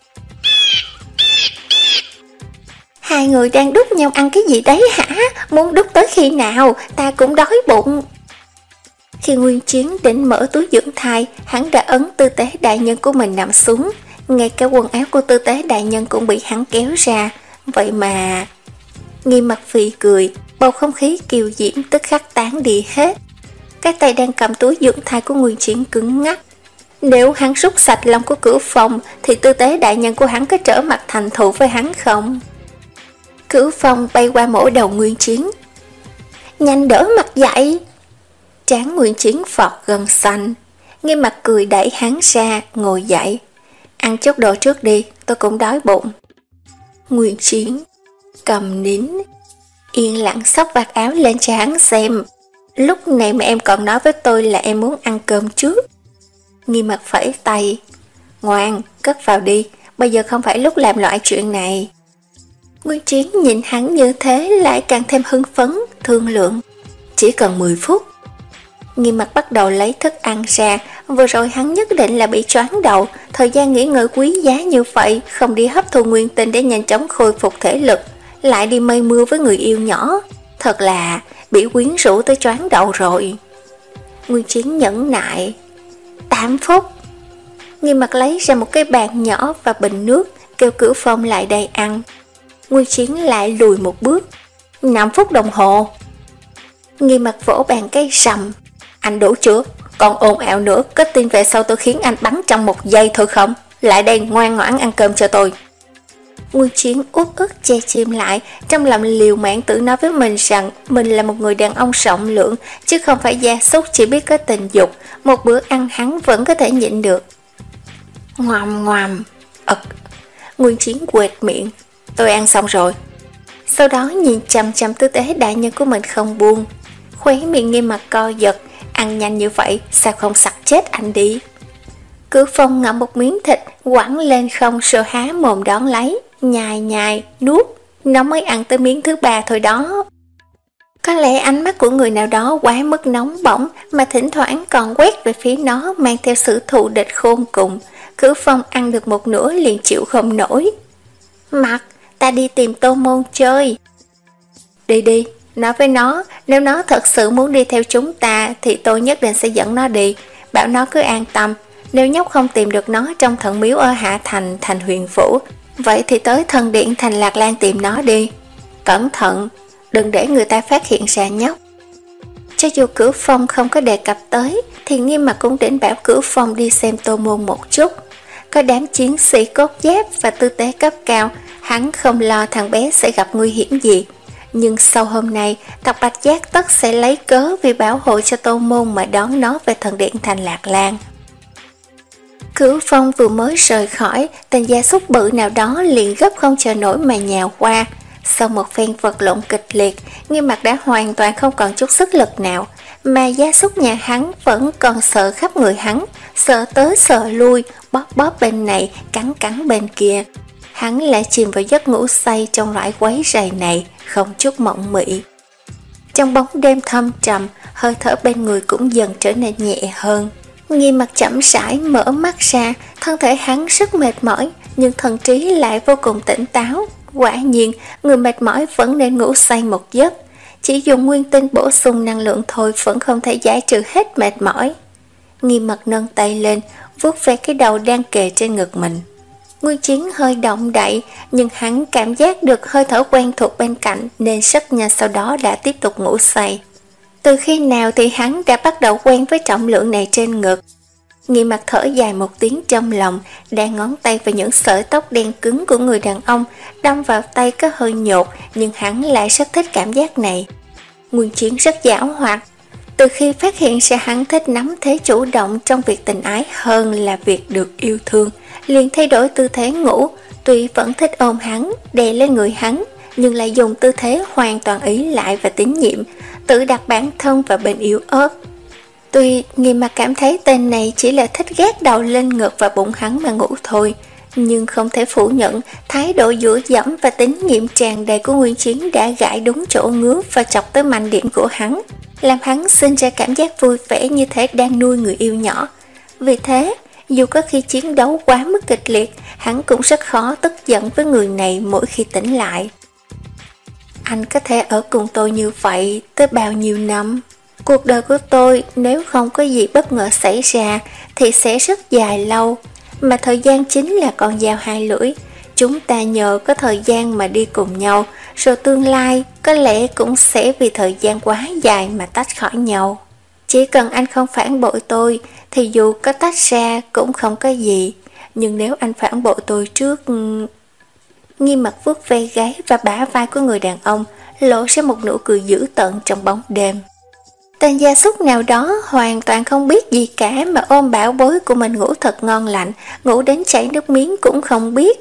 Hai người đang đút nhau ăn cái gì đấy hả? Muốn đút tới khi nào? Ta cũng đói bụng. Khi Nguyên Chiến định mở túi dưỡng thai, hắn đã ấn tư tế đại nhân của mình nằm xuống. Ngay cả quần áo của tư tế đại nhân cũng bị hắn kéo ra. Vậy mà... Nghiêm Mặc phì cười, bầu không khí kiều diễm tức khắc tán đi hết. Cái tay đang cầm túi dưỡng thai của Nguyên Chiến cứng ngắc. Nếu hắn rút sạch lòng của Cửu Phong thì tư tế đại nhân của hắn có trở mặt thành thù với hắn không? Cửu Phong bay qua mổ đầu Nguyên Chiến. Nhanh đỡ mặt dậy. Trán Nguyên Chiến phọt gần xanh. Nghiêm Mặc cười đẩy hắn ra, ngồi dậy. Ăn chút đồ trước đi, tôi cũng đói bụng. Nguyên Chiến cầm nín, yên lặng xốc vạt áo lên cho hắn xem. Lúc này mà em còn nói với tôi là em muốn ăn cơm trước. Nghiêm Mặc phẩy tay. Ngoan, cất vào đi, bây giờ không phải lúc làm loại chuyện này. Nguyên Chiến nhìn hắn như thế lại càng thêm hưng phấn, thương lượng. Chỉ cần mười phút. Nghiêm Mặc bắt đầu lấy thức ăn ra. Vừa rồi hắn nhất định là bị choáng đầu. Thời gian nghỉ ngơi quý giá như vậy, không đi hấp thu nguyên tinh để nhanh chóng khôi phục thể lực, lại đi mây mưa với người yêu nhỏ. Thật là bị quyến rũ tới choáng đầu rồi. Nguyên Chiến nhẫn nại. Tám phút. Nghiêm Mặt lấy ra một cái bàn nhỏ và bình nước, kêu Cửu Phong lại đây ăn. Nguyên Chiến lại lùi một bước. Năm phút đồng hồ. Nghiêm Mặt vỗ bàn cái rầm. Anh đủ chưa? Còn ồn ào nữa, có tin về sau tôi khiến anh bắn trong một giây thôi không? Lại đây ngoan ngoãn ăn cơm cho tôi. Nguyên Chiến uất ức che chim lại, trong lòng liều mạng tự nói với mình rằng mình là một người đàn ông rộng lượng, chứ không phải gia súc chỉ biết có tình dục. Một bữa ăn hắn vẫn có thể nhịn được. Ngoàm ngoàm. Ật. Nguyên Chiến quệt miệng. Tôi ăn xong rồi. Sau đó nhìn chằm chằm tư thế đại nhân của mình không buông. Khóe miệng Nghiêm Mặt co giật. Ăn nhanh như vậy sao không sặc chết anh đi. Cửu Phong ngậm một miếng thịt quẳng lên không rồi há mồm đón lấy, nhai nhai nuốt. Nó mới ăn tới miếng thứ ba thôi đó. Có lẽ ánh mắt của người nào đó quá mức nóng bỏng mà thỉnh thoảng còn quét về phía nó, mang theo sự thù địch khôn cùng. Cửu Phong ăn được một nửa liền chịu không nổi. Mặt, ta đi tìm Tô Môn chơi. Đi đi, nói với nó, nếu nó thật sự muốn đi theo chúng ta thì tôi nhất định sẽ dẫn nó đi. Bảo nó cứ an tâm, nếu nhóc không tìm được nó trong thần miếu ở Hạ Thành, thành Huyền Phủ, vậy thì tới thần điện thành Lạc Lan tìm nó đi. Cẩn thận, đừng để người ta phát hiện ra nhóc. Cho dù Cửu Phong không có đề cập tới, thì Nghiêm Mặt cũng định bảo Cửu Phong đi xem Tô Môn một chút. Có đám chiến sĩ cốt giáp và tư tế cấp cao, hắn không lo thằng bé sẽ gặp nguy hiểm gì. Nhưng sau hôm nay, tộc Bạch Giác tất sẽ lấy cớ vì bảo hộ cho Tô Môn mà đón nó về thần điện thành Lạc Lan. Cửu Phong vừa mới rời khỏi, tên gia súc bự nào đó liền gấp không chờ nổi mà nhào qua. Sau một phen vật lộn kịch liệt, Nghiêm Mặt đã hoàn toàn không còn chút sức lực nào, mà gia súc nhà hắn vẫn còn sợ khắp người hắn, sợ tới sợ lui, bóp bóp bên này, cắn cắn bên kia. Hắn lại chìm vào giấc ngủ say trong loại quấy rầy này, không chút mộng mị. Trong bóng đêm thâm trầm, hơi thở bên người cũng dần trở nên nhẹ hơn. Nghiêm Mặt chậm rãi mở mắt ra, thân thể hắn rất mệt mỏi, nhưng thần trí lại vô cùng tỉnh táo. Quả nhiên, người mệt mỏi vẫn nên ngủ say một giấc. Chỉ dùng nguyên tinh bổ sung năng lượng thôi vẫn không thể giải trừ hết mệt mỏi. Nghiêm Mặt nâng tay lên, vuốt ve cái đầu đang kề trên ngực mình. Nguyên Chiến hơi động đậy, nhưng hắn cảm giác được hơi thở quen thuộc bên cạnh nên rất nhanh sau đó đã tiếp tục ngủ say. Từ khi nào thì hắn đã bắt đầu quen với trọng lượng này trên ngực. Nghiêm Mặt thở dài một tiếng trong lòng, đang ngón tay vào những sợi tóc đen cứng của người đàn ông, đâm vào tay có hơi nhột, nhưng hắn lại rất thích cảm giác này. Nguyên Chiến rất giảo hoạt. Từ khi phát hiện ra hắn thích nắm thế chủ động trong việc tình ái hơn là việc được yêu thương, liền thay đổi tư thế ngủ, tuy vẫn thích ôm hắn, đè lên người hắn, nhưng lại dùng tư thế hoàn toàn ý lại và tín nhiệm, tự đặt bản thân vào bên yếu ớt. Tuy Nghiêm Mặt cảm thấy tên này chỉ là thích gác đầu lên ngực và bụng hắn mà ngủ thôi, nhưng không thể phủ nhận thái độ dựa dẫm và tín nhiệm tràn đầy của Nguyên Chiến đã gãi đúng chỗ ngứa và chọc tới mạnh điểm của hắn, làm hắn sinh ra cảm giác vui vẻ như thể đang nuôi người yêu nhỏ. Vì thế, dù có khi chiến đấu quá mức kịch liệt, hắn cũng rất khó tức giận với người này mỗi khi tỉnh lại. Anh có thể ở cùng tôi như vậy tới bao nhiêu năm? Cuộc đời của tôi nếu không có gì bất ngờ xảy ra thì sẽ rất dài lâu, mà thời gian chính là con dao hai lưỡi. Chúng ta nhờ có thời gian mà đi cùng nhau, rồi tương lai có lẽ cũng sẽ vì thời gian quá dài mà tách khỏi nhau. Chỉ cần anh không phản bội tôi thì dù có tách ra cũng không có gì, nhưng nếu anh phản bội tôi trước... Nghiêm Mặt vuốt ve gáy và bả vai của người đàn ông, lộ ra một nụ cười dữ tợn trong bóng đêm. Tên gia súc nào đó hoàn toàn không biết gì cả mà ôm bảo bối của mình ngủ thật ngon lành, ngủ đến chảy nước miếng cũng không biết.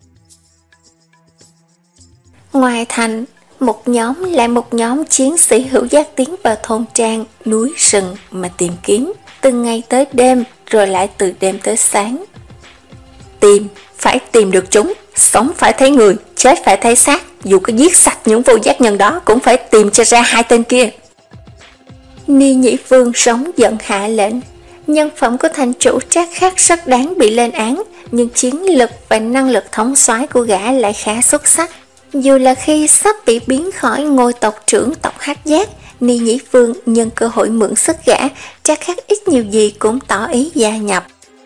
Ngoài thành, một nhóm lại một nhóm chiến sĩ hữu giác tiến vào thôn trang, núi rừng mà tìm kiếm, từ ngày tới đêm, rồi lại từ đêm tới sáng. Tìm, phải tìm được chúng, sống phải thấy người, chết phải thấy xác, dù có giết sạch những vô giác nhân đó cũng phải tìm cho ra hai tên kia. Ni Nhĩ Vương sống giận hạ lệnh. Nhân phẩm của thành chủ Trác Khắc rất đáng bị lên án, nhưng chiến lực và năng lực thống soái của gã lại khá xuất sắc. Dù là khi sắp bị biến khỏi ngôi tộc trưởng tộc Hắc Giác, Ni Nhĩ Vương nhân cơ hội mượn sức gã, Trác Khắc ít nhiều gì cũng tỏ ý gia nhập.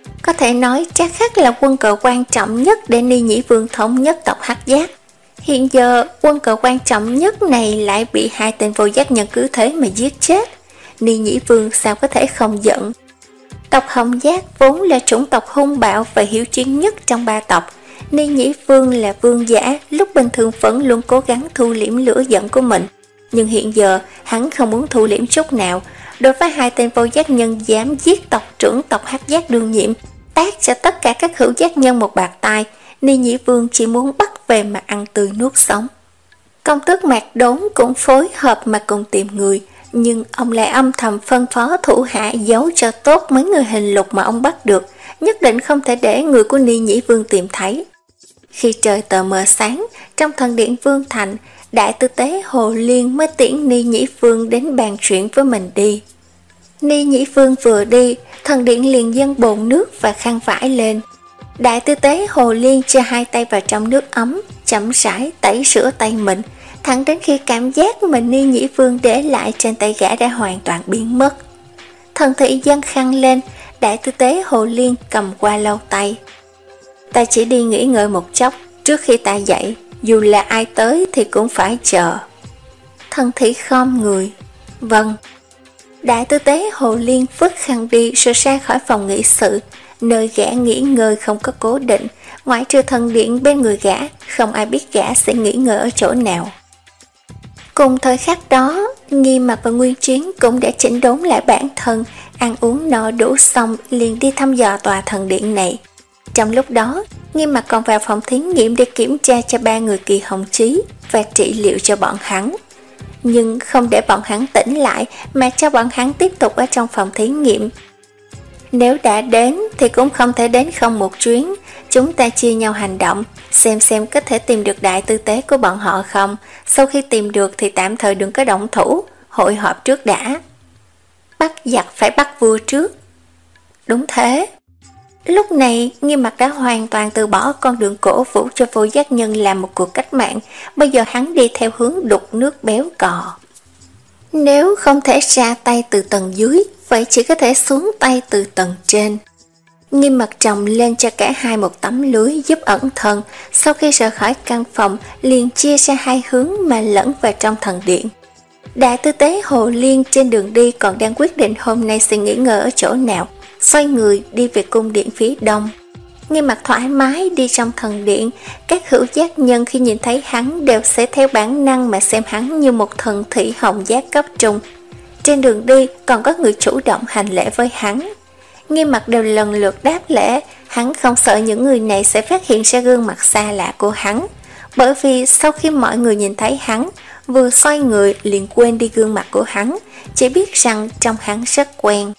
Có thể nói Trác Khắc là quân cờ quan trọng nhất để Ni Nhĩ Vương thống nhất tộc Hắc Giác. Hiện giờ quân cờ quan trọng nhất này lại bị hai tên vô giác nhân cứ thế mà giết chết. Ni Nhĩ Vương sao có thể không giận. Tộc Hồng Giác vốn là chủng tộc hung bạo và hiếu chiến nhất trong ba tộc. Ni Nhĩ Vương là vương giả, lúc bình thường vẫn luôn cố gắng thu liễm lửa giận của mình. Nhưng hiện giờ hắn không muốn thu liễm chút nào. Đối với hai tên vô giác nhân dám giết tộc trưởng tộc Hắc Giác đương nhiệm, tát cho tất cả các hữu giác nhân một bạt tai, Ni Nhĩ Vương chỉ muốn bắt về mà ăn tươi nuốt sống. Công tước Mạc Đốn cũng phối hợp mà cùng tìm người, nhưng ông lại âm thầm phân phó thủ hạ giấu cho tốt mấy người hình lục mà ông bắt được, nhất định không thể để người của Ni Nhĩ Vương tìm thấy. Khi trời tờ mờ sáng, trong thần điện Vương Thành, đại tư tế Hồ Liên mới tiễn Ni Nhĩ Vương đến bàn chuyện với mình đi. Ni Nhĩ Vương vừa đi, thần điện liền dâng bồn nước và khăn vải lên. Đại tư tế Hồ Liên cho hai tay vào trong nước ấm, chậm rãi tẩy rửa tay mình, thẳng đến khi cảm giác mình Ni Nhĩ Vương để lại trên tay gã đã hoàn toàn biến mất. Thần thị dâng khăn lên, đại tư tế Hồ Liên cầm qua lau tay. Ta chỉ đi nghỉ ngơi một chốc, trước khi ta dậy, dù là ai tới thì cũng phải chờ. Thần thị khom người. Vâng. Đại tư tế Hồ Liên vứt khăn đi rồi ra khỏi phòng nghị sự, nơi gã nghỉ ngơi không có cố định, ngoại trừ thần điện bên người gã, không ai biết gã sẽ nghỉ ngơi ở chỗ nào. Cùng thời khắc đó, Nghiêm Mặc và Nguyên Chiến cũng đã chỉnh đốn lại bản thân, ăn uống no đủ xong liền đi thăm dò tòa thần điện này. Trong lúc đó, Nghiêm Mặc còn vào phòng thí nghiệm để kiểm tra cho ba người Kỳ Hồng Chí và trị liệu cho bọn hắn. Nhưng không để bọn hắn tỉnh lại mà cho bọn hắn tiếp tục ở trong phòng thí nghiệm. Nếu đã đến thì cũng không thể đến không một chuyến. Chúng ta chia nhau hành động, xem xem có thể tìm được đại tư tế của bọn họ không. Sau khi tìm được thì tạm thời đừng có động thủ, hội họp trước đã. Bắt giặc phải bắt vua trước. Đúng thế. Lúc này, Nghiêm Mặc đã hoàn toàn từ bỏ con đường cổ vũ cho vô giác nhân làm một cuộc cách mạng. Bây giờ hắn đi theo hướng đục nước béo cò. Nếu không thể ra tay từ tầng dưới, vậy chỉ có thể xuống tay từ tầng trên. Nghiêm Mặc trồng lên cho cả hai một tấm lưới giúp ẩn thân. Sau khi rời khỏi căn phòng, liền chia ra hai hướng mà lẫn vào trong thần điện. Đại tư tế Hồ Liên trên đường đi còn đang quyết định hôm nay sẽ nghỉ ngơi ở chỗ nào. Xoay người đi về cung điện phía đông. Nghiêm Mặc thoải mái đi trong thần điện. Các hữu giác nhân khi nhìn thấy hắn đều sẽ theo bản năng mà xem hắn như một thần thị hồng giác cấp trung. Trên đường đi còn có người chủ động hành lễ với hắn. Nghiêm Mặc đều lần lượt đáp lễ. Hắn không sợ những người này sẽ phát hiện ra gương mặt xa lạ của hắn, bởi vì sau khi mọi người nhìn thấy hắn, vừa xoay người liền quên đi gương mặt của hắn, chỉ biết rằng trong hắn rất quen.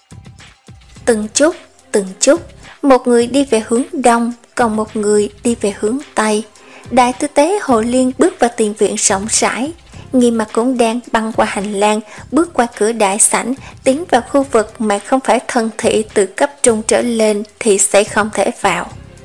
Từng chút, từng chút, một người đi về hướng đông, còn một người đi về hướng tây. Đại tư tế Hồ Liên bước vào tiền viện rộng rãi. Nghiêm Mặc cũng đang băng qua hành lang, bước qua cửa đại sảnh, tiến vào khu vực mà không phải thân thị từ cấp trung trở lên thì sẽ không thể vào.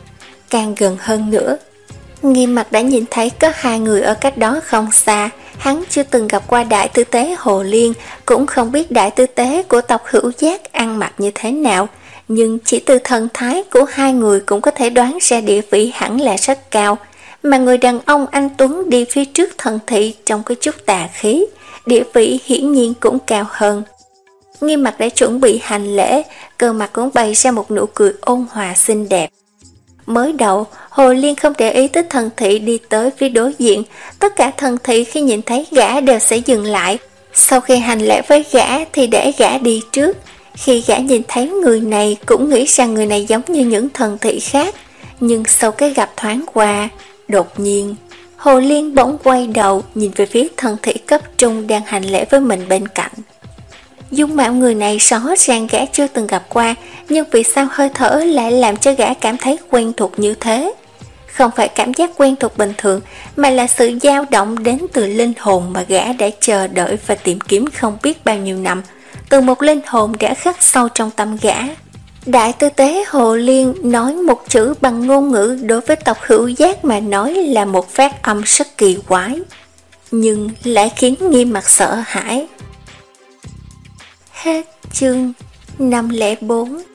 Càng gần hơn nữa, Nghiêm Mặc đã nhìn thấy có hai người ở cách đó không xa. Hắn chưa từng gặp qua đại tư tế Hồ Liên, cũng không biết đại tư tế của tộc hữu giác ăn mặc như thế nào, nhưng chỉ từ thần thái của hai người cũng có thể đoán ra địa vị hẳn là rất cao. Mà người đàn ông anh tuấn đi phía trước thần thị trông có chút tà khí, địa vị hiển nhiên cũng cao hơn. Nghiêm Mặc đã chuẩn bị hành lễ, cơ mặt cũng bày ra một nụ cười ôn hòa xinh đẹp. Mới đầu, Hồ Liên không để ý tới thần thị đi tới phía đối diện. Tất cả thần thị khi nhìn thấy gã đều sẽ dừng lại. Sau khi hành lễ với gã thì để gã đi trước. Khi gã nhìn thấy người này cũng nghĩ rằng người này giống như những thần thị khác. Nhưng sau cái gặp thoáng qua, đột nhiên, Hồ Liên bỗng quay đầu nhìn về phía thần thị cấp trung đang hành lễ với mình bên cạnh. Dung mạo người này rõ ràng gã chưa từng gặp qua, nhưng vì sao hơi thở lại làm cho gã cảm thấy quen thuộc như thế? Không phải cảm giác quen thuộc bình thường, mà là sự dao động đến từ linh hồn mà gã đã chờ đợi và tìm kiếm không biết bao nhiêu năm, từ một linh hồn đã khắc sâu trong tâm gã. Đại tư tế Hồ Liên nói một chữ bằng ngôn ngữ đối với tộc hữu giác mà nói là một phát âm rất kỳ quái, nhưng lại khiến Nghiêm Mặc sợ hãi. Hết chương năm không bốn.